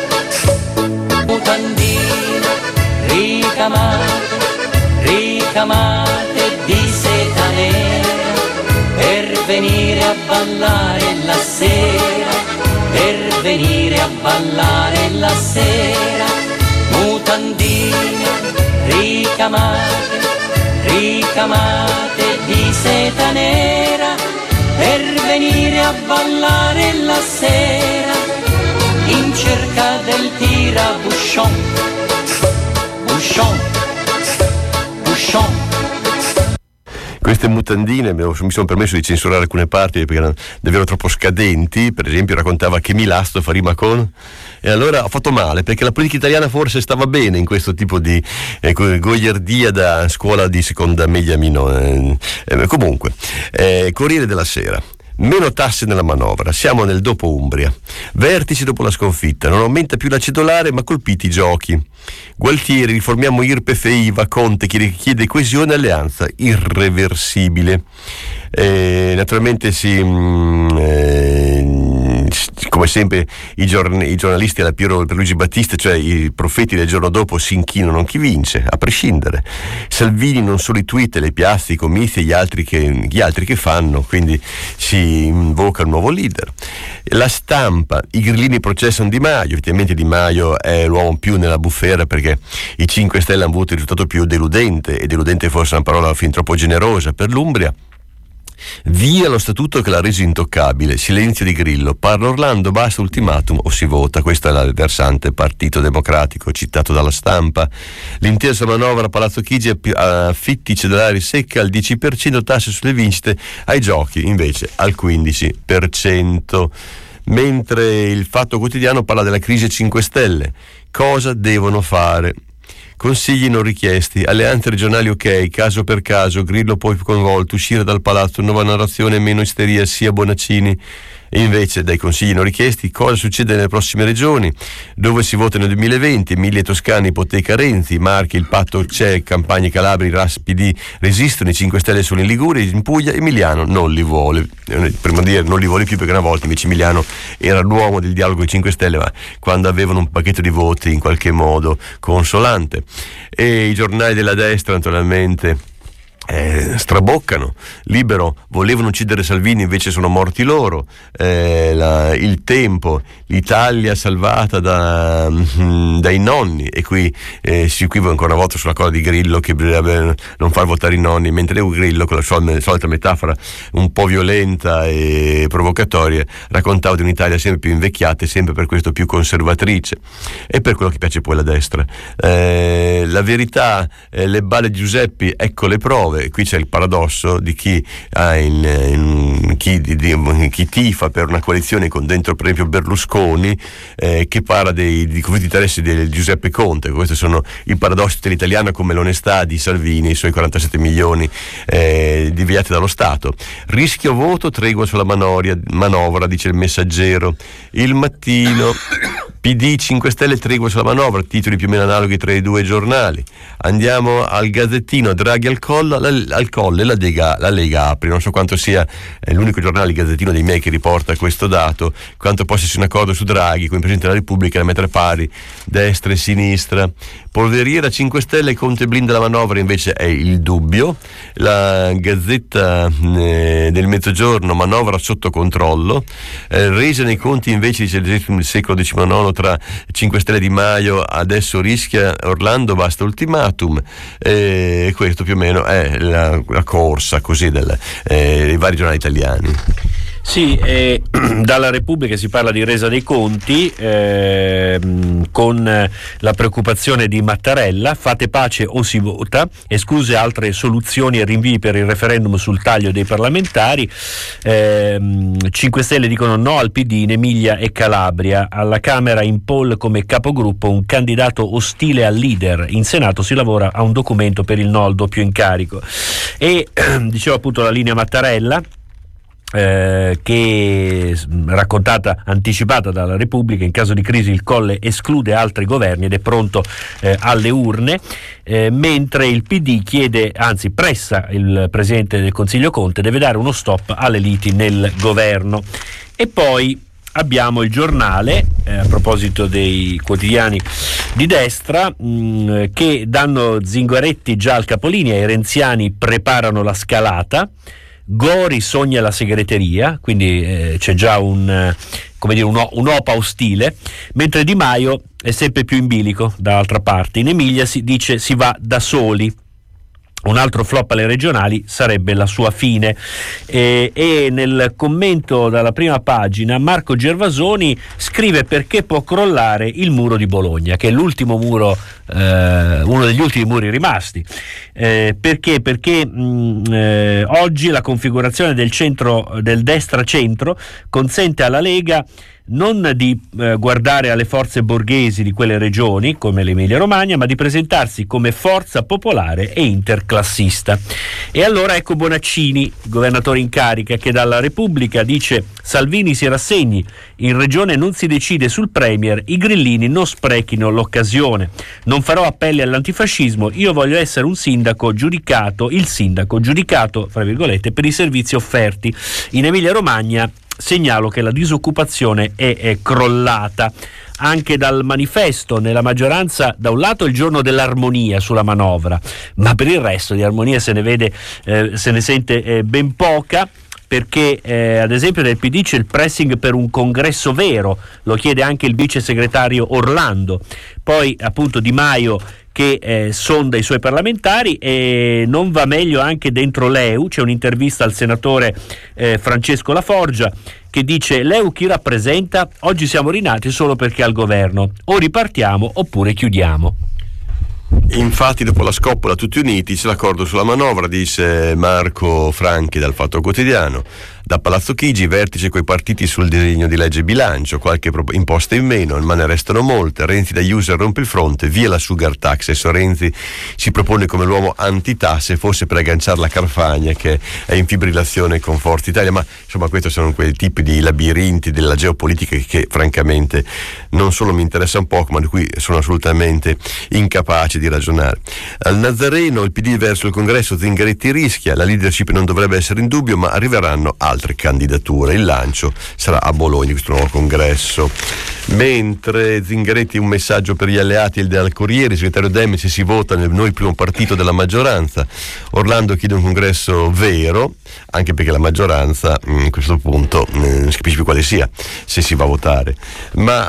Mutandine ricamate di seta nera per venire a ballare la sera, per venire a ballare la sera. Mutandine ricamate di seta nera per venire a ballare la sera, in cerca del tirabuscion, buscion, buscion. Queste mutandine mi sono permesso di censurare alcune parti perché erano davvero troppo scadenti. Per esempio raccontava che Milasto fa rima con, e allora ho fatto male perché la politica italiana forse stava bene in questo tipo di goiardia da scuola di seconda media minore. Comunque, Corriere della Sera. Meno tasse nella manovra, siamo nel dopo Umbria. Vertice dopo la sconfitta, non aumenta più la cedolare ma colpiti i giochi. Gualtieri, riformiamo IRPEF e IVA, Conte chiede coesione e alleanza irreversibile. Naturalmente come sempre i giornalisti alla Piero Pierluigi Battista, cioè i profeti del giorno dopo, si inchinano a chi vince, a prescindere. Salvini non solo i tweet, le piazze, i comizi e gli altri che fanno, quindi si invoca il nuovo leader. La Stampa, i grillini processano Di Maio, effettivamente Di Maio è l'uomo più nella bufera perché i 5 Stelle hanno avuto il risultato più deludente, e deludente forse è una parola fin troppo generosa per l'Umbria. Via lo statuto che l'ha reso intoccabile, silenzio di Grillo, parla Orlando, basta ultimatum o si vota. Questo è il versante Partito Democratico citato dalla Stampa. L'intesa manovra Palazzo Chigi, affitti cedolari secca al 10%, tasse sulle vincite, ai giochi invece al 15%. Mentre il Fatto Quotidiano parla della crisi 5 Stelle, cosa devono fare? Consigli non richiesti, alleanze regionali ok, caso per caso, Grillo poi coinvolto, uscire dal palazzo, nuova narrazione, meno isteria, sia Bonaccini. E invece dai consigli non richiesti, cosa succede nelle prossime regioni, dove si vota nel 2020, Emilia e Toscana ipoteca Renzi, Marche il patto c'è, Campania, Calabria, RAS, PD resistono, i 5 Stelle sono in Liguria, in Puglia, Emiliano non li vuole, prima di dire non li vuole più perché una volta invece Emiliano era l'uomo del dialogo ai 5 Stelle, ma quando avevano un pacchetto di voti in qualche modo consolante. E i giornali della destra naturalmente straboccano. Libero, volevano uccidere Salvini invece sono morti loro. Il Tempo, l'Italia salvata dai nonni, e qui si equivoca ancora una volta sulla cosa di Grillo che bisognerebbe non far votare i nonni, mentre Grillo con la solita metafora un po' violenta e provocatoria raccontava di un'Italia sempre più invecchiata e sempre per questo più conservatrice, e per quello che piace poi la destra. La Verità, le balle di Giuseppi, ecco le prove. Qui c'è il paradosso di chi tifa per una coalizione con dentro per esempio Berlusconi, che parla di conflitti di interessi di Giuseppe Conte. Questi sono i paradossi dell'italiano, come l'onestà di Salvini, i suoi 47 milioni deviati dallo Stato. Rischio voto, tregua sulla manovra, dice il Messaggero. Il Mattino, PD 5 Stelle tregua sulla manovra, titoli più o meno analoghi tra i due giornali. Andiamo al Gazzettino, Draghi al Colle, la Lega apre, non so quanto sia l'unico giornale, il Gazzettino dei miei, che riporta questo dato, quanto possa essere un accordo su Draghi con il Presidente della Repubblica da mettere pari destra e sinistra. Polveriera 5 Stelle, Conte blinda la manovra, invece è il dubbio. La Gazzetta del Mezzogiorno, manovra sotto controllo. Resa nei conti invece, dice il secolo XIX, tra 5 Stelle Di Maio, adesso rischia Orlando, basta ultimatum. Questo più o meno è la corsa così dei vari giornali italiani. Sì, dalla Repubblica si parla di resa dei conti con la preoccupazione di Mattarella: fate pace o si vota, escluse altre soluzioni e rinvii per il referendum sul taglio dei parlamentari. 5 Stelle dicono no al PD in Emilia e Calabria. Alla Camera in poll come capogruppo un candidato ostile al leader. In Senato si lavora a un documento per il no al doppio incarico. E dicevo appunto la linea Mattarella, che anticipata dalla Repubblica: in caso di crisi il Colle esclude altri governi ed è pronto alle urne, mentre il PD pressa il Presidente del Consiglio Conte, deve dare uno stop alle liti nel governo. E poi abbiamo il Giornale, a proposito dei quotidiani di destra, che danno Zingaretti già al capolinea, i renziani preparano la scalata. Gori sogna la segreteria, quindi c'è già un'opa ostile, mentre Di Maio è sempre più in bilico dall'altra parte. In Emilia si dice si va da soli. Un altro flop alle regionali sarebbe la sua fine. E nel commento dalla prima pagina Marco Gervasoni scrive perché può crollare il muro di Bologna, che è l'ultimo muro, uno degli ultimi muri rimasti. Perché oggi la configurazione del destra-centro consente alla Lega non di guardare alle forze borghesi di quelle regioni come l'Emilia Romagna, ma di presentarsi come forza popolare e interclassista. E allora ecco Bonaccini, governatore in carica, che dalla Repubblica dice: Salvini si rassegni, in regione non si decide sul premier, i grillini non sprechino l'occasione, non farò appelli all'antifascismo, io voglio essere il sindaco giudicato fra virgolette per i servizi offerti. In Emilia Romagna segnalo che la disoccupazione è crollata. Anche dal Manifesto, nella maggioranza da un lato il giorno dell'armonia sulla manovra, ma per il resto di armonia se ne sente ben poca, perché ad esempio nel PD c'è il pressing per un congresso vero, lo chiede anche il vice segretario Orlando. Poi appunto Di Maio che sonda i suoi parlamentari, e non va meglio anche dentro l'EU. C'è un'intervista al senatore Francesco Laforgia che dice: l'EU chi rappresenta? Oggi siamo rinati solo perché è al governo, o ripartiamo oppure chiudiamo. Infatti dopo la scoppola tutti uniti c'è l'accordo sulla manovra, dice Marco Franchi dal Fatto Quotidiano. Da Palazzo Chigi vertice coi partiti sul disegno di legge bilancio, qualche imposta in meno, ma ne restano molte. Renzi da user rompe il fronte, via la sugar tax. Adesso Renzi si propone come l'uomo antitasse, forse per agganciare la Carfagna che è in fibrillazione con Forza Italia, ma insomma questi sono quei tipi di labirinti della geopolitica che francamente non solo mi interessano poco, ma di cui sono assolutamente incapace di ragionare. Al Nazareno il PD verso il congresso, Zingaretti rischia, la leadership non dovrebbe essere in dubbio, ma arriveranno altre candidature. Il lancio sarà a Bologna, questo nuovo congresso. Mentre Zingaretti un messaggio per gli alleati, il del Corriere, segretario Dem, se si vota noi primo partito della maggioranza. Orlando chiede un congresso vero, anche perché la maggioranza a questo punto non si capisce più quale sia, se si va a votare. Ma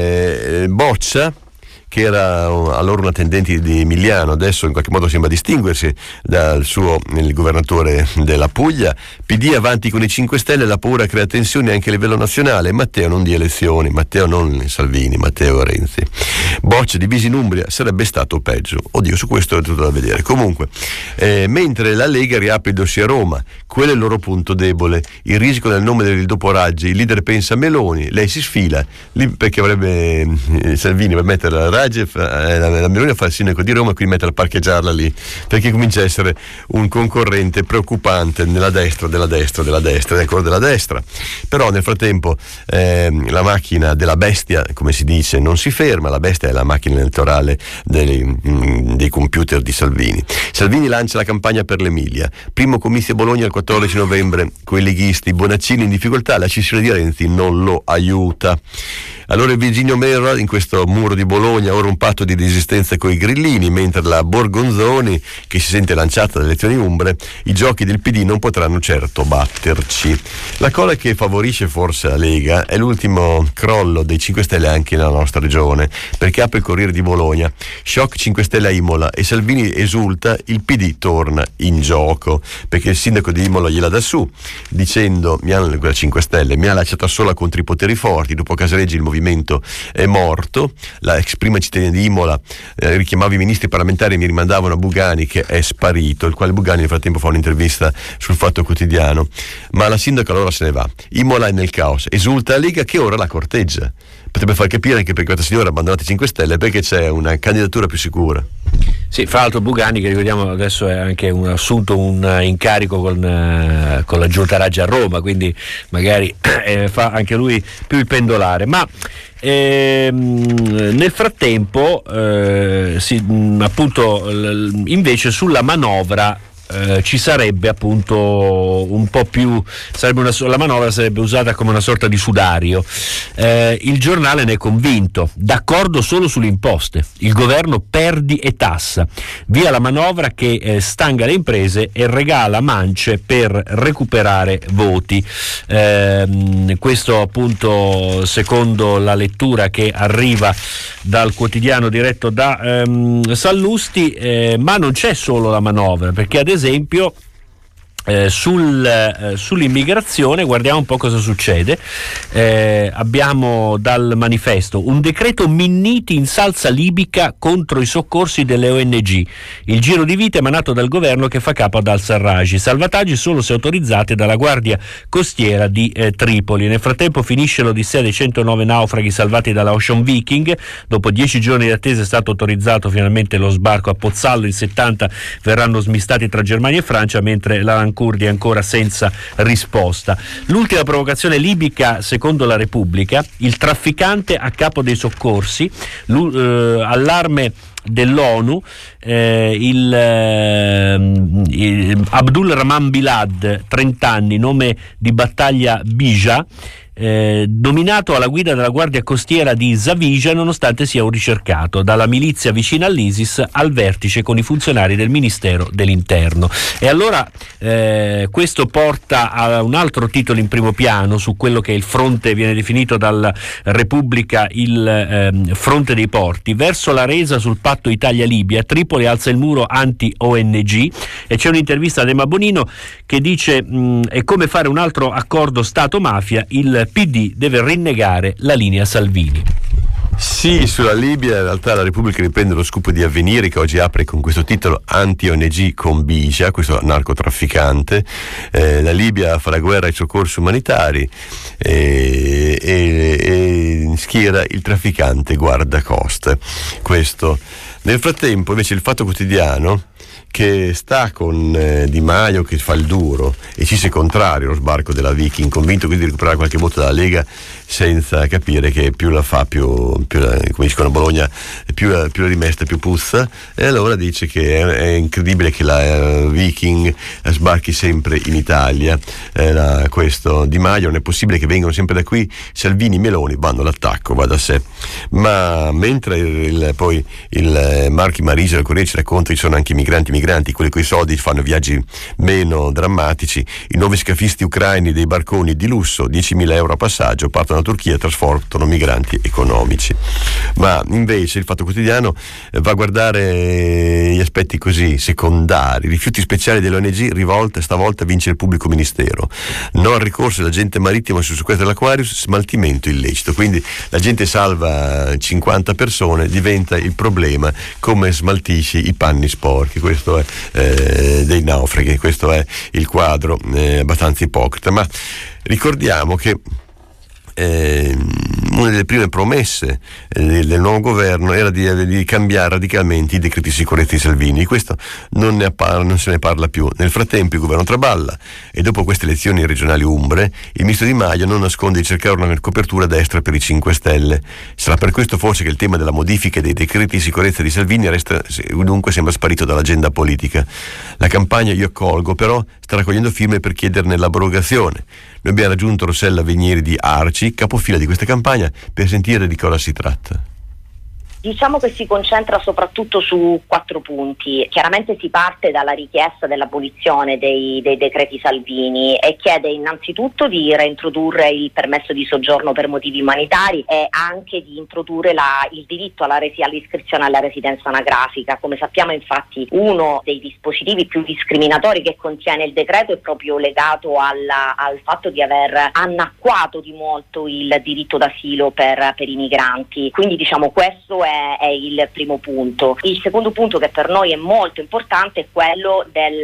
Boccia, che era allora una tendente di Emiliano, adesso in qualche modo sembra distinguersi dal il governatore della Puglia. PD avanti con i 5 Stelle, la paura crea tensioni anche a livello nazionale. Matteo non di elezioni, Matteo non Salvini, Matteo Renzi. Boccia divisi in Umbria, sarebbe stato peggio. Oddio, su questo è tutto da vedere. Comunque, mentre la Lega riapre il dossier Roma, quello è il loro punto debole, il risico nel nome del dopo Raggi, il leader pensa a Meloni, lei si sfila lì perché avrebbe Salvini per mettere la Raggi la Meloni fa il sindaco di Roma e quindi mette a parcheggiarla lì, perché comincia a essere un concorrente preoccupante nella destra della destra della destra e ancora della destra. Però nel frattempo la macchina della bestia, come si dice, non si ferma. La bestia è la macchina elettorale dei computer di Salvini. Salvini lancia la campagna per l'Emilia, primo comizio a Bologna il 14 novembre con i leghisti. Bonaccini in difficoltà, la scissione di Renzi non lo aiuta. Allora Virginio Merra in questo muro di Bologna, ora un patto di resistenza coi grillini, mentre la Borgonzoni, che si sente lanciata dalle elezioni umbre, i giochi del PD non potranno certo batterci. La cosa che favorisce forse la Lega è l'ultimo crollo dei 5 Stelle anche nella nostra regione, perché apre il Corriere di Bologna, shock 5 Stelle a Imola e Salvini esulta, il PD torna in gioco, perché il sindaco di Imola gliela dà su, dicendo, quella 5 Stelle, mi ha lasciata sola contro i poteri forti, dopo Casaleggio il movimento è morto. La ex prima cittadina di Imola richiamava i ministri parlamentari e mi rimandavano a Bugani, che è sparito, il quale Bugani nel frattempo fa un'intervista sul Fatto Quotidiano. Ma la sindaca allora se ne va, Imola è nel caos, esulta la Lega che ora la corteggia. Potrebbe far capire anche perché questa signora ha abbandonato i 5 Stelle, perché c'è una candidatura più sicura. Sì, fra l'altro Bugani, che ricordiamo adesso è anche assunto un incarico con la Giunta Raggi a Roma, quindi magari fa anche lui più il pendolare. Ma nel frattempo appunto invece sulla manovra ci sarebbe appunto un po' più, la manovra sarebbe usata come una sorta di sudario. Il Giornale ne è convinto, d'accordo solo sulle imposte, il governo perdi e tassa, via la manovra che stanga le imprese e regala mance per recuperare voti. Questo appunto secondo la lettura che arriva dal quotidiano diretto da Sallusti, ma non c'è solo la manovra, perché ad esempio sull'immigrazione guardiamo un po' cosa succede. Abbiamo dal Manifesto un decreto Minniti in salsa libica contro i soccorsi delle ONG, il giro di vita emanato dal governo che fa capo ad al-Sarraj, salvataggi solo se autorizzati dalla Guardia Costiera di Tripoli. Nel frattempo finisce l'odissea dei 109 naufraghi salvati dalla Ocean Viking. Dopo 10 giorni di attesa è stato autorizzato finalmente lo sbarco a Pozzallo, in 70 verranno smistati tra Germania e Francia, mentre la Curdi ancora senza risposta. L'ultima provocazione libica secondo la Repubblica, il trafficante a capo dei soccorsi, allarme dell'ONU, Abdul Rahman Bilad, 30 anni, nome di battaglia Bija, nominato alla guida della Guardia Costiera di Zawisza nonostante sia un ricercato, dalla milizia vicina all'ISIS al vertice con i funzionari del Ministero dell'Interno. E allora questo porta a un altro titolo in primo piano su quello che è il fronte, viene definito dalla Repubblica il fronte dei porti, verso la resa sul patto Italia-Libia. Tripoli alza il muro anti-ONG e c'è un'intervista ad Emma Bonino che dice è come fare un altro accordo Stato-mafia, il PD deve rinnegare la linea Salvini. Sì, sulla Libia in realtà la Repubblica riprende lo scoop di Avvenire, che oggi apre con questo titolo anti-ONG con Bija, questo narcotrafficante. La Libia fa la guerra ai soccorsi umanitari e schiera il trafficante guardacoste. Questo. Nel frattempo invece il Fatto Quotidiano, che sta con Di Maio che fa il duro e Cisse contrario allo sbarco della Viking, convinto quindi di recuperare qualche voto dalla Lega, senza capire che più la fa più come dicono a Bologna, più la rimesta più puzza, e allora dice che è incredibile che la Viking sbarchi sempre in Italia. Questo Di Maio, non è possibile che vengano sempre da qui. Salvini e Meloni vanno all'attacco, va da sé. Ma mentre poi il Marchi Marisa del Corriere ci racconta che ci sono anche migranti, quelli coi soldi fanno viaggi meno drammatici, i nuovi scafisti ucraini dei barconi di lusso, 10.000 euro a passaggio, partono da Turchia e trasportano migranti economici. Ma invece il Fatto Quotidiano va a guardare gli aspetti così secondari, rifiuti speciali dell'ONG, rivolta, stavolta vince il pubblico ministero, no al ricorso dell'agente marittimo sul sequestro dell'Aquarius, smaltimento illecito, quindi la gente salva 50 persone, diventa il problema come smaltisci i panni sporchi. Questo è dei naufraghi, questo è il quadro abbastanza ipocrita. Ma ricordiamo che una delle prime promesse del nuovo governo era di cambiare radicalmente i decreti sicurezza di Salvini. Questo non se ne parla più. Nel frattempo il governo traballa e dopo queste elezioni regionali umbre il ministro Di Maio non nasconde di cercare una copertura destra per i 5 Stelle. Sarà per questo forse che il tema della modifica dei decreti di sicurezza di Salvini dunque sembra sparito dall'agenda politica. La campagna Io accolgo però sta raccogliendo firme per chiederne l'abrogazione. Noi abbiamo raggiunto Rossella Venieri di Arci, capofila di questa campagna, per sentire di cosa si tratta. Diciamo che si concentra soprattutto su 4 punti. Chiaramente si parte dalla richiesta dell'abolizione dei decreti Salvini e chiede innanzitutto di reintrodurre il permesso di soggiorno per motivi umanitari e anche di introdurre il diritto all'iscrizione alla residenza anagrafica. Come sappiamo, infatti, uno dei dispositivi più discriminatori che contiene il decreto è proprio legato al fatto di aver annacquato di molto il diritto d'asilo per i migranti. Quindi diciamo questo è il primo punto. Il secondo punto, che per noi è molto importante, è quello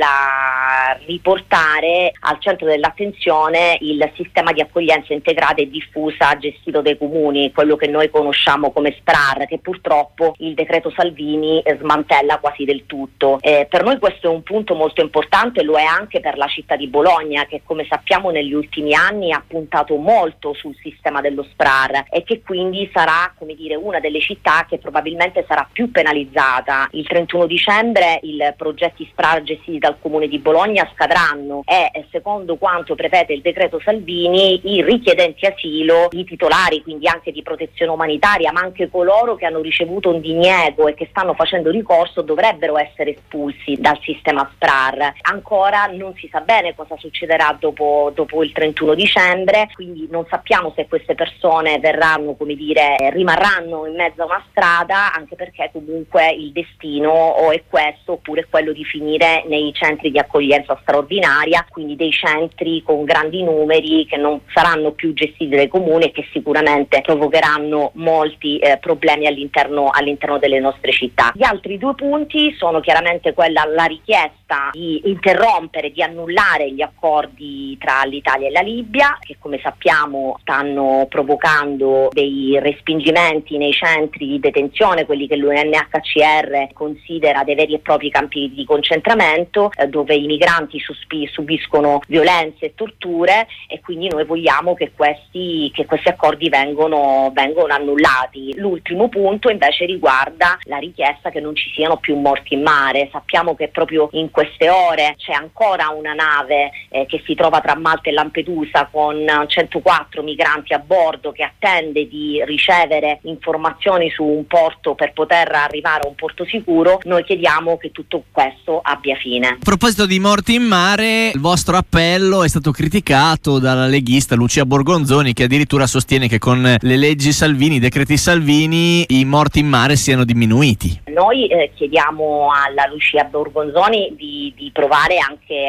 della riportare al centro dell'attenzione il sistema di accoglienza integrata e diffusa gestito dai comuni, quello che noi conosciamo come SPRAR, che purtroppo il decreto Salvini smantella quasi del tutto. Per noi questo è un punto molto importante, lo è anche per la città di Bologna, che come sappiamo negli ultimi anni ha puntato molto sul sistema dello SPRAR e che quindi sarà, come dire, una delle città che probabilmente sarà più penalizzata. Il 31 dicembre i progetti SPRAR gestiti dal Comune di Bologna scadranno e, secondo quanto prevede il decreto Salvini, i richiedenti asilo, i titolari quindi anche di protezione umanitaria, ma anche coloro che hanno ricevuto un diniego e che stanno facendo ricorso, dovrebbero essere espulsi dal sistema SPRAR. Ancora non si sa bene cosa succederà dopo il 31 dicembre, quindi non sappiamo se queste persone verranno, come dire, rimarranno in mezzo a una strada, anche perché comunque il destino o è questo oppure è quello di finire nei centri di accoglienza straordinaria, quindi dei centri con grandi numeri che non saranno più gestiti dai comuni e che sicuramente provocheranno molti problemi all'interno delle nostre città. Gli altri 2 punti sono chiaramente la richiesta di interrompere, di annullare gli accordi tra l'Italia e la Libia, che come sappiamo stanno provocando dei respingimenti nei centri di detenzione, quelli che l'UNHCR considera dei veri e propri campi di concentramento, dove i migranti subiscono violenze e torture, e quindi noi vogliamo che questi accordi vengono annullati. L'ultimo punto invece riguarda la richiesta che non ci siano più morti in mare. Sappiamo che proprio in queste ore c'è ancora una nave che si trova tra Malta e Lampedusa con 104 migranti a bordo, che attende di ricevere informazioni su un porto per poter arrivare a un porto sicuro. Noi chiediamo che tutto questo abbia fine. A proposito di morti in mare, il vostro appello è stato criticato dalla leghista Lucia Borgonzoni, che addirittura sostiene che con le leggi Salvini, i decreti Salvini, i morti in mare siano diminuiti. Noi chiediamo alla Lucia Borgonzoni di provare anche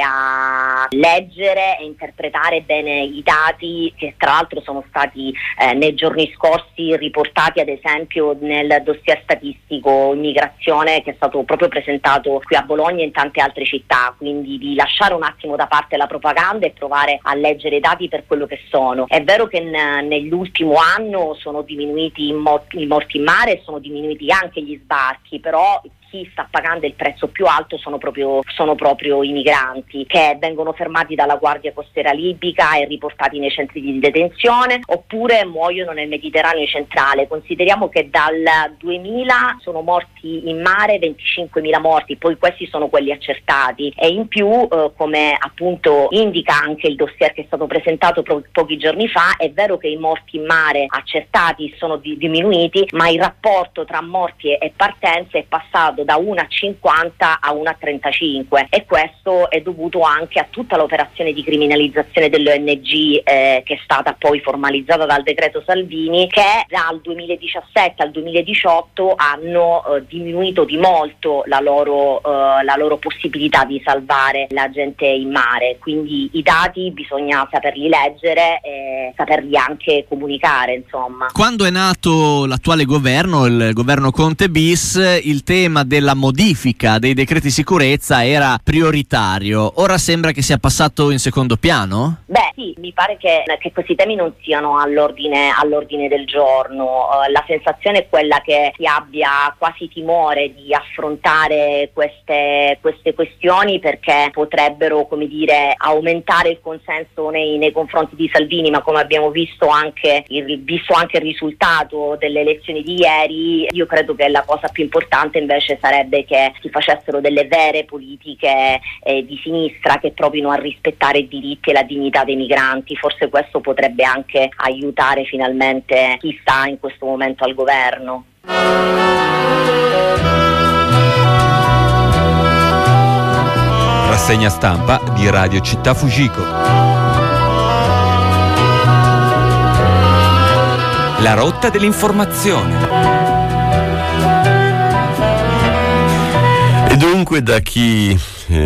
a leggere e interpretare bene i dati che tra l'altro sono stati nei giorni scorsi riportati ad esempio nel dossier statistico immigrazione che è stato proprio presentato qui a Bologna e in tante altre città, quindi di lasciare un attimo da parte la propaganda e provare a leggere i dati per quello che sono. È vero che nell'ultimo anno sono diminuiti i morti in mare e sono diminuiti anche gli sbarchi, però chi sta pagando il prezzo più alto sono proprio i migranti, che vengono fermati dalla Guardia Costiera libica e riportati nei centri di detenzione oppure muoiono nel Mediterraneo centrale. Consideriamo che dal 2000 sono morti in mare 25.000 morti, poi questi sono quelli accertati, e in più come appunto indica anche il dossier che è stato presentato pochi giorni fa, è vero che i morti in mare accertati sono diminuiti, ma il rapporto tra morti e partenze è passato da 1 a 50 a 1 a 35, e questo è dovuto anche a tutta l'operazione di criminalizzazione delle ONG che è stata poi formalizzata dal decreto Salvini, che dal 2017 al 2018 hanno diminuito di molto la loro possibilità di salvare la gente in mare. Quindi i dati bisogna saperli leggere e saperli anche comunicare, insomma. Quando è nato l'attuale governo, il governo Conte bis, il tema della modifica dei decreti sicurezza era prioritario. Ora sembra che sia passato in secondo piano? Beh sì, mi pare che questi temi non siano all'ordine del giorno. La sensazione è quella che si abbia quasi timore di affrontare queste questioni, perché potrebbero, come dire, aumentare il consenso nei confronti di Salvini, ma come abbiamo visto anche il risultato delle elezioni di ieri, io credo che la cosa più importante invece sarebbe che si facessero delle vere politiche di sinistra che provino a rispettare i diritti e la dignità dei migranti. Forse questo potrebbe anche aiutare finalmente chi sta in questo momento al governo. Rassegna stampa di Radio Città Fujiko. La rotta dell'informazione. E dunque da chi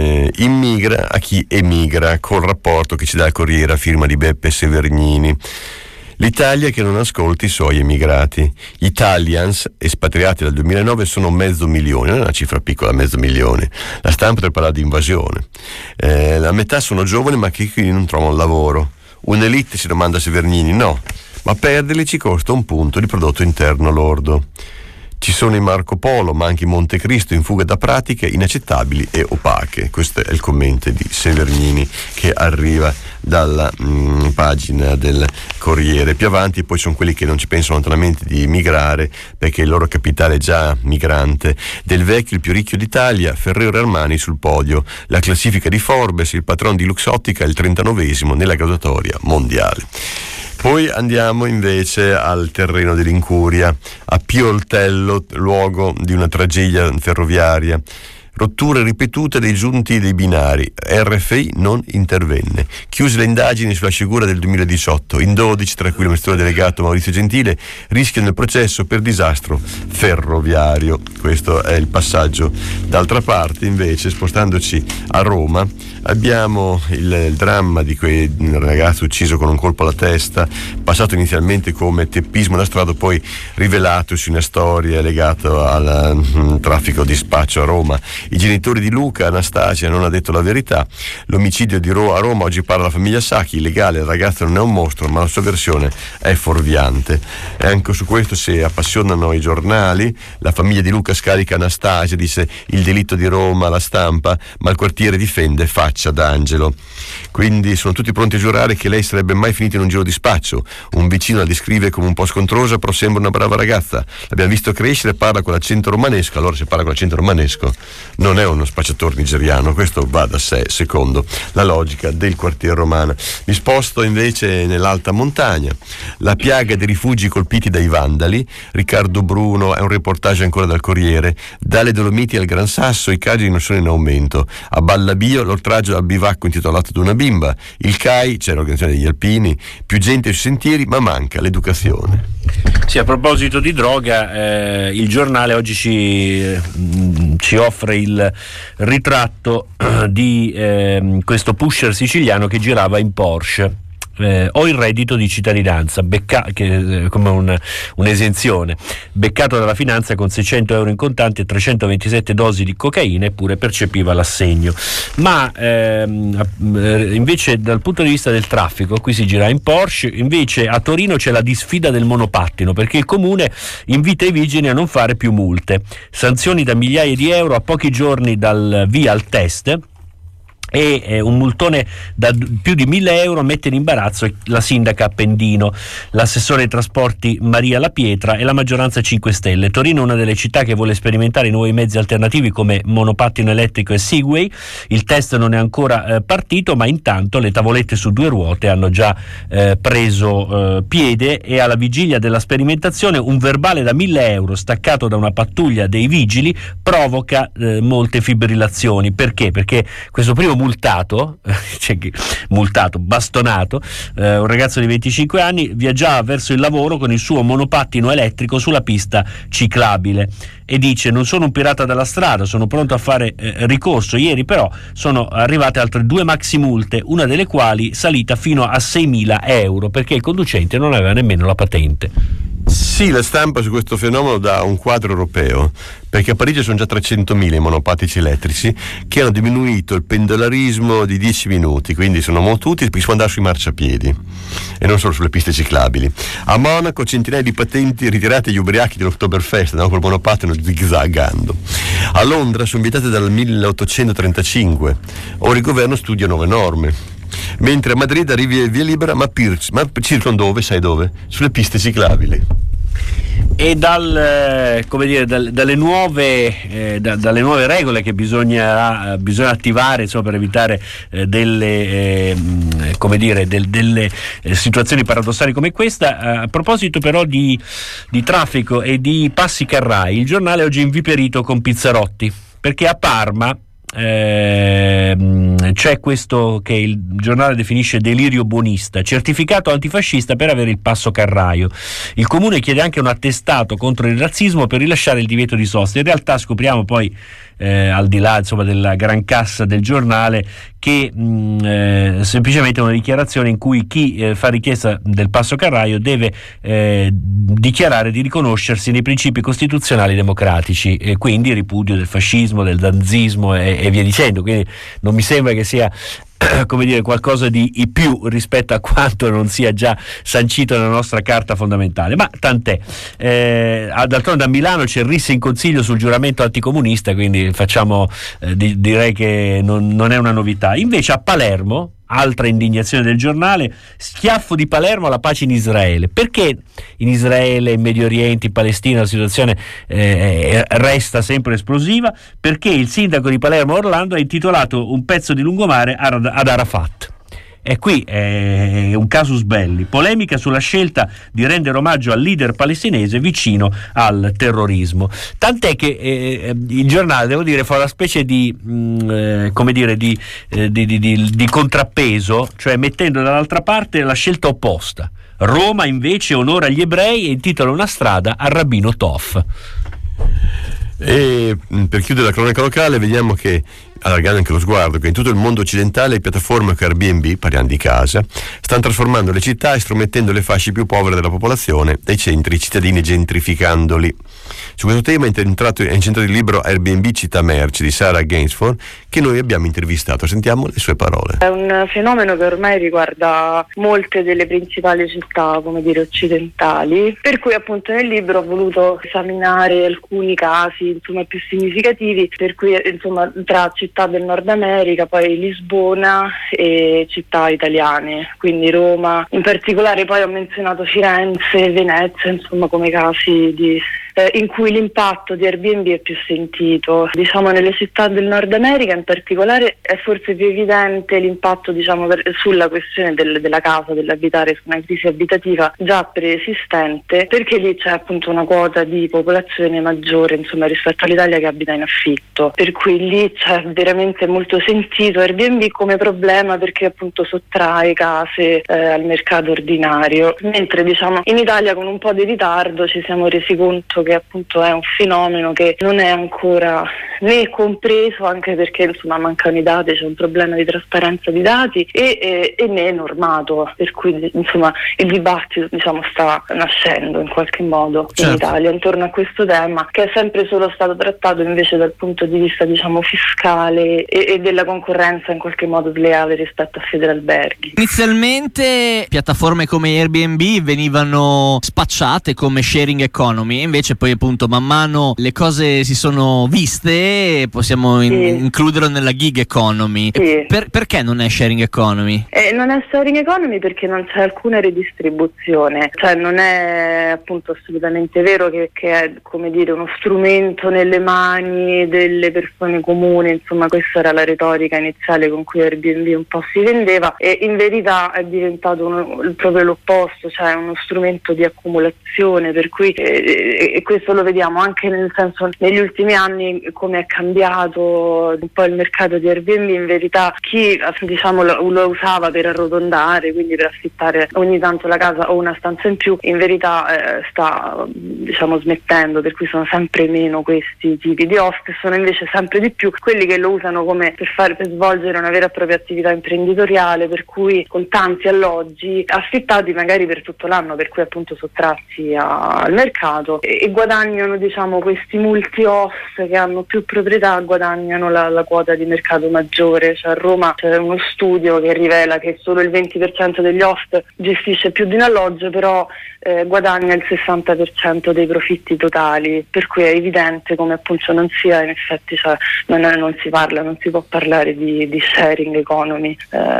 immigra a chi emigra, col rapporto che ci dà il Corriere a firma di Beppe Severnini. L'Italia che non ascolti i suoi emigrati. Italians espatriati dal 2009 sono 500.000, non è una cifra piccola, 500.000. La stampa parla di invasione. La metà sono giovani ma che qui non trovano lavoro. Un'elite, si domanda Severnini, no, ma perderli ci costa un punto di prodotto interno lordo. Ci sono i Marco Polo, ma anche i Montecristo in fuga da pratiche inaccettabili e opache. Questo è il commento di Severnini che arriva dalla pagina del Corriere. Più avanti poi sono quelli che non ci pensano lontanamente di migrare perché il loro capitale è già migrante. Del Vecchio il più ricco d'Italia, Ferrero Armani sul podio. La classifica di Forbes, il patron di Luxottica, il 39esimo nella graduatoria mondiale. Poi andiamo invece al terreno dell'incuria, a Pioltello, luogo di una tragedia ferroviaria. Rotture ripetute dei giunti dei binari. RFI non intervenne. Chiuse le indagini sulla sciagura del 2018. In 12, tra cui l'amministratore delegato Maurizio Gentile, rischiano il processo per disastro ferroviario. Questo è il passaggio. D'altra parte, invece, spostandoci a Roma, abbiamo il dramma di quel ragazzo ucciso con un colpo alla testa, passato inizialmente come teppismo da strada, poi rivelatosi una storia legata al traffico di spaccio a Roma. I genitori di Luca, Anastasia, non ha detto la verità. L'omicidio a Roma oggi parla la famiglia Sacchi, illegale, il ragazzo non è un mostro, ma la sua versione è fuorviante. E anche su questo si appassionano i giornali. La famiglia di Luca scarica Anastasia, dice il delitto di Roma, la Stampa, ma il quartiere difende Faccia d'Angelo. Quindi sono tutti pronti a giurare che lei sarebbe mai finita in un giro di spaccio. Un vicino la descrive come un po' scontrosa, però sembra una brava ragazza. L'abbiamo visto crescere, parla con l'accento romanesco. Allora se parla con l'accento romanesco non è uno spacciatore nigeriano, questo va da sé, secondo la logica del quartiere romano. Mi sposto invece nell'alta montagna. La piaga dei rifugi colpiti dai vandali. Riccardo Bruno, è un reportage ancora dal Corriere. Dalle Dolomiti al Gran Sasso i casi non sono in aumento. A Ballabio l'oltraggio al bivacco intitolato ad una bimba. Il CAI, c'è l'organizzazione degli alpini, più gente sui sentieri ma manca l'educazione. Sì, a proposito di droga, il giornale oggi ci offre il ritratto di questo pusher siciliano che girava in Porsche. Ho il reddito di cittadinanza, come un'esenzione, beccato dalla finanza con 600 euro in contanti e 327 dosi di cocaina, eppure percepiva l'assegno. Ma invece dal punto di vista del traffico, qui si gira in Porsche, invece a Torino c'è la disfida del monopattino, perché il comune invita i vigili a non fare più multe, sanzioni da migliaia di euro a pochi giorni dal via al test, e un multone da più di 1.000 euro mette in imbarazzo la sindaca Appendino, l'assessore ai trasporti Maria La Pietra e la maggioranza 5 Stelle. Torino è una delle città che vuole sperimentare i nuovi mezzi alternativi come monopattino elettrico e Segway. Il test non è ancora partito, ma intanto le tavolette su 2 ruote hanno già preso piede, e alla vigilia della sperimentazione un verbale da 1.000 euro staccato da una pattuglia dei vigili provoca molte fibrillazioni. Perché? Perché questo primo bastonato, un ragazzo di 25 anni viaggiava verso il lavoro con il suo monopattino elettrico sulla pista ciclabile e dice: non sono un pirata della strada, sono pronto a fare ricorso. Ieri però sono arrivate altre 2 maxi multe, una delle quali salita fino a 6.000 euro, perché il conducente non aveva nemmeno la patente. Sì, la stampa su questo fenomeno dà un quadro europeo, perché a Parigi sono già 300.000 i monopatici elettrici che hanno diminuito il pendolarismo di 10 minuti, quindi sono molto utili perché si può andare sui marciapiedi e non solo sulle piste ciclabili. A Monaco centinaia di patenti ritirate agli ubriachi dell'Oktoberfest, andavano col monopattino zigzaggando. A Londra sono vietate dal 1835, ora il governo studia nuove norme. Mentre a Madrid arrivi via libera, ma circa dove? Sai dove? Sulle piste ciclabili. E dalle nuove regole che bisogna attivare, insomma, per evitare delle situazioni paradossali come questa. A proposito però di traffico e di passi carrai, il giornale oggi è inviperito con Pizzarotti, perché a Parma c'è questo che il giornale definisce delirio buonista, certificato antifascista per avere il passo carraio. Il comune chiede anche un attestato contro il razzismo per rilasciare il divieto di sosta. In realtà scopriamo poi, al di là insomma della gran cassa del giornale, che semplicemente è una dichiarazione in cui chi fa richiesta del passo carraio deve dichiarare di riconoscersi nei principi costituzionali democratici, e quindi ripudio del fascismo, del nazismo e via dicendo. Quindi non mi sembra che sia qualcosa di più rispetto a quanto non sia già sancito nella nostra carta fondamentale, ma tant'è. D'altronde a Milano c'è il RIS in consiglio sul giuramento anticomunista, quindi direi che non è una novità. Invece a Palermo, altra indignazione del giornale, schiaffo di Palermo alla pace in Israele. Perché in Israele, in Medio Oriente, in Palestina la situazione resta sempre esplosiva? Perché il sindaco di Palermo, Orlando, ha intitolato un pezzo di lungomare ad Arafat. E qui è un casus belli, polemica sulla scelta di rendere omaggio al leader palestinese vicino al terrorismo. Tant'è che il giornale, devo dire, fa una specie di contrappeso, cioè mettendo dall'altra parte la scelta opposta. Roma invece onora gli ebrei e intitola una strada al rabbino Tov. E per chiudere la cronaca locale, vediamo che, allargando anche lo sguardo, che in tutto il mondo occidentale le piattaforme come Airbnb, parliamo di casa, stanno trasformando le città, estromettendo le fasce più povere della popolazione dai centri cittadini, gentrificandoli. Su questo tema è incentrato il libro Airbnb Città Merci di Sarah Gainsford, che noi abbiamo intervistato. Sentiamo le sue parole. È un fenomeno che ormai riguarda molte delle principali città, occidentali, per cui appunto nel libro ho voluto esaminare alcuni casi più significativi, per cui tra città del Nord America, poi Lisbona e città italiane, quindi Roma. In particolare poi ho menzionato Firenze, Venezia, come casi in cui l'impatto di Airbnb è più sentito. Nelle città del Nord America in particolare è forse più evidente l'impatto sulla questione della casa, dell'abitare, su una crisi abitativa già preesistente, perché lì c'è appunto una quota di popolazione maggiore rispetto all'Italia che abita in affitto, per cui lì c'è veramente molto sentito Airbnb come problema, perché appunto sottrae case al mercato ordinario, mentre in Italia con un po' di ritardo ci siamo resi conto che appunto è un fenomeno che non è ancora né compreso, anche perché mancano i dati, c'è un problema di trasparenza di dati e né normato, per cui il dibattito sta nascendo in qualche modo in Italia intorno a questo tema, che è sempre solo stato trattato invece dal punto di vista fiscale e della concorrenza in qualche modo sleale rispetto a Federalberghi. Inizialmente piattaforme come Airbnb venivano spacciate come sharing economy, invece poi appunto man mano le cose si sono viste e possiamo includerlo nella gig economy. Sì. Perché non è sharing economy? Non è sharing economy perché non c'è alcuna redistribuzione, cioè non è appunto assolutamente vero che è uno strumento nelle mani delle persone comuni, questa era la retorica iniziale con cui Airbnb un po' si vendeva, e in verità è diventato proprio l'opposto, cioè uno strumento di accumulazione, per cui e questo lo vediamo anche nel senso negli ultimi anni come è cambiato un po' il mercato di Airbnb. In verità chi diciamo lo usava per arrotondare, quindi per affittare ogni tanto la casa o una stanza in più, in verità sta diciamo smettendo, per cui sono sempre meno questi tipi di host, sono invece sempre di più quelli che lo usano come per svolgere una vera e propria attività imprenditoriale, per cui con tanti alloggi affittati magari per tutto l'anno, per cui appunto sottratti al mercato, e guadagnano diciamo questi multi-host che hanno più proprietà, guadagnano la quota di mercato maggiore. Cioè a Roma c'è uno studio che rivela che solo il 20% degli host gestisce più di un alloggio, però guadagna il 60% dei profitti totali, per cui è evidente come appunto non sia, in effetti cioè, non si può parlare di sharing economy,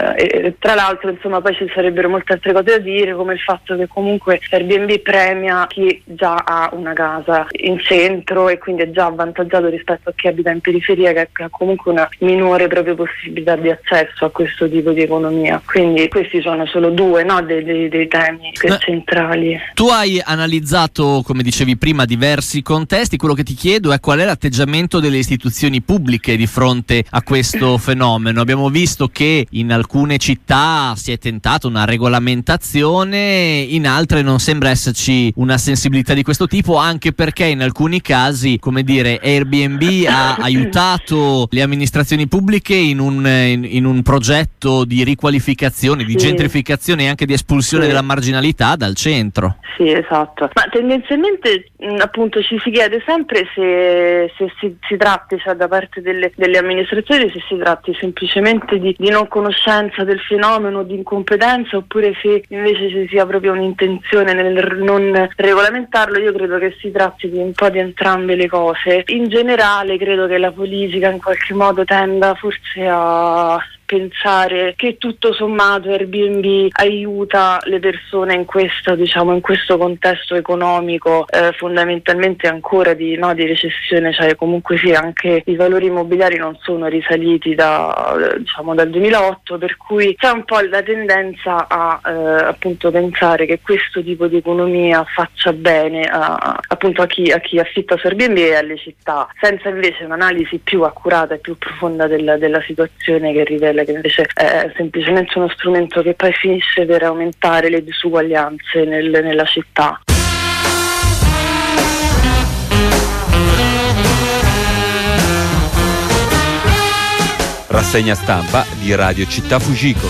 e tra l'altro insomma poi ci sarebbero molte altre cose da dire, come il fatto che comunque Airbnb premia chi già ha una casa in centro e quindi è già avvantaggiato rispetto a chi abita in periferia, che ha comunque una minore proprio possibilità di accesso a questo tipo di economia. Quindi questi sono solo due dei temi centrali. Tu hai analizzato, come dicevi prima, diversi contesti. Quello che ti chiedo è qual è l'atteggiamento delle istituzioni pubbliche di fronte a questo fenomeno. Abbiamo visto che in alcune città si è tentata una regolamentazione, in altre non sembra esserci una sensibilità di questo tipo, anche perché in alcuni casi, come dire, Airbnb ha aiutato le amministrazioni pubbliche in un progetto di riqualificazione, di gentrificazione e anche di espulsione della marginalità dal centro. Sì, esatto. Ma tendenzialmente appunto ci si chiede sempre se si tratti, cioè da parte delle amministrazioni, se si tratti semplicemente di non conoscenza del fenomeno, di incompetenza, oppure se invece ci sia proprio un'intenzione nel non regolamentarlo. Io credo che si tratti di un po' di entrambe le cose. In generale credo che la politica in qualche modo tenda forse a pensare che tutto sommato Airbnb aiuta le persone in questo contesto economico fondamentalmente ancora di recessione, cioè comunque sì, anche i valori immobiliari non sono risaliti dal 2008, per cui c'è un po' la tendenza a appunto pensare che questo tipo di economia faccia bene appunto a chi affitta su Airbnb e alle città, senza invece un'analisi più accurata e più profonda della situazione, che rivela che invece è semplicemente uno strumento che poi finisce per aumentare le disuguaglianze nella città. Rassegna stampa di Radio Città Fujiko.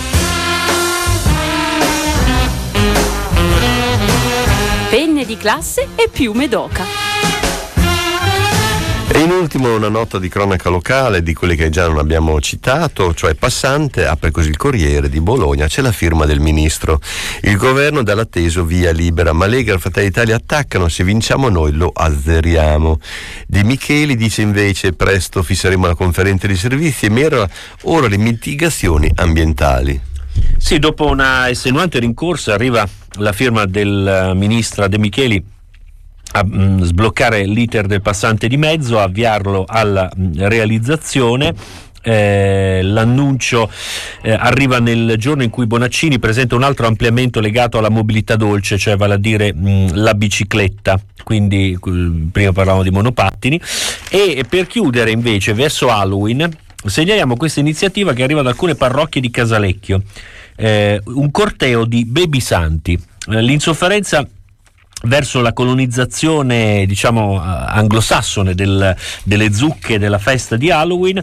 Penne di classe e piume d'oca. E in ultimo una nota di cronaca locale di quelli che già non abbiamo citato, cioè Passante apre così il Corriere di Bologna, c'è la firma del ministro. Il governo dà l'atteso via libera, ma Lega e Fratelli d'Italia attaccano, se vinciamo noi lo azzeriamo. De Micheli dice invece presto fisseremo la conferenza di servizi e ora le mitigazioni ambientali. Sì, dopo una estenuante rincorsa arriva la firma del ministro De Micheli a sbloccare l'iter del Passante di mezzo, a avviarlo alla realizzazione. L'annuncio arriva nel giorno in cui Bonaccini presenta un altro ampliamento legato alla mobilità dolce, cioè vale a dire la bicicletta, quindi prima parlavamo di monopattini. E per chiudere invece verso Halloween segnaliamo questa iniziativa che arriva da alcune parrocchie di Casalecchio, un corteo di baby santi. L'insofferenza verso la colonizzazione anglosassone delle zucche della festa di Halloween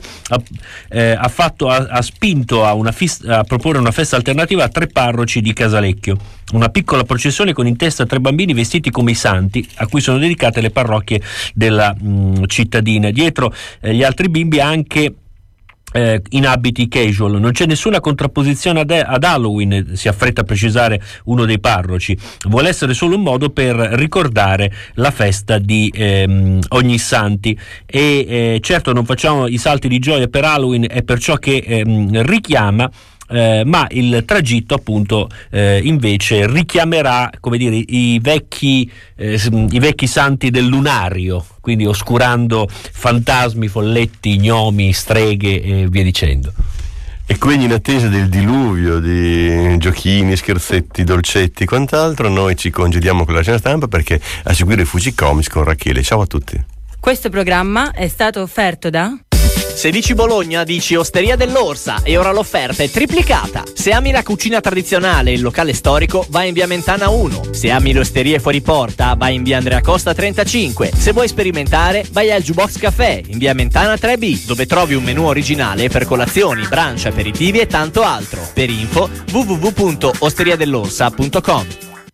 ha spinto a proporre una festa alternativa a 3 parroci di Casalecchio, una piccola processione con in testa 3 bambini vestiti come i santi a cui sono dedicate le parrocchie della cittadina. Dietro gli altri bimbi anche in abiti casual. Non c'è nessuna contrapposizione ad Halloween, si affretta a precisare uno dei parroci. Vuole essere solo un modo per ricordare la festa di Ognissanti e certo non facciamo i salti di gioia per Halloween, è per ciò che richiama, ma il tragitto appunto invece richiamerà, come dire, i vecchi santi del lunario, quindi oscurando fantasmi, folletti, gnomi, streghe e via dicendo. E quindi in attesa del diluvio di giochini, scherzetti, dolcetti e quant'altro, noi ci congediamo con la rassegna stampa perché a seguire Fujicomics con Rachele. Ciao a tutti. Questo programma è stato offerto da... Se dici Bologna, dici Osteria dell'Orsa e ora l'offerta è triplicata. Se ami la cucina tradizionale e il locale storico, vai in via Mentana 1. Se ami le osterie fuori porta, vai in via Andrea Costa 35. Se vuoi sperimentare, vai al Jukebox Café in via Mentana 3B, dove trovi un menù originale per colazioni, brunch, aperitivi e tanto altro. Per info www.osteriadell'orsa.com.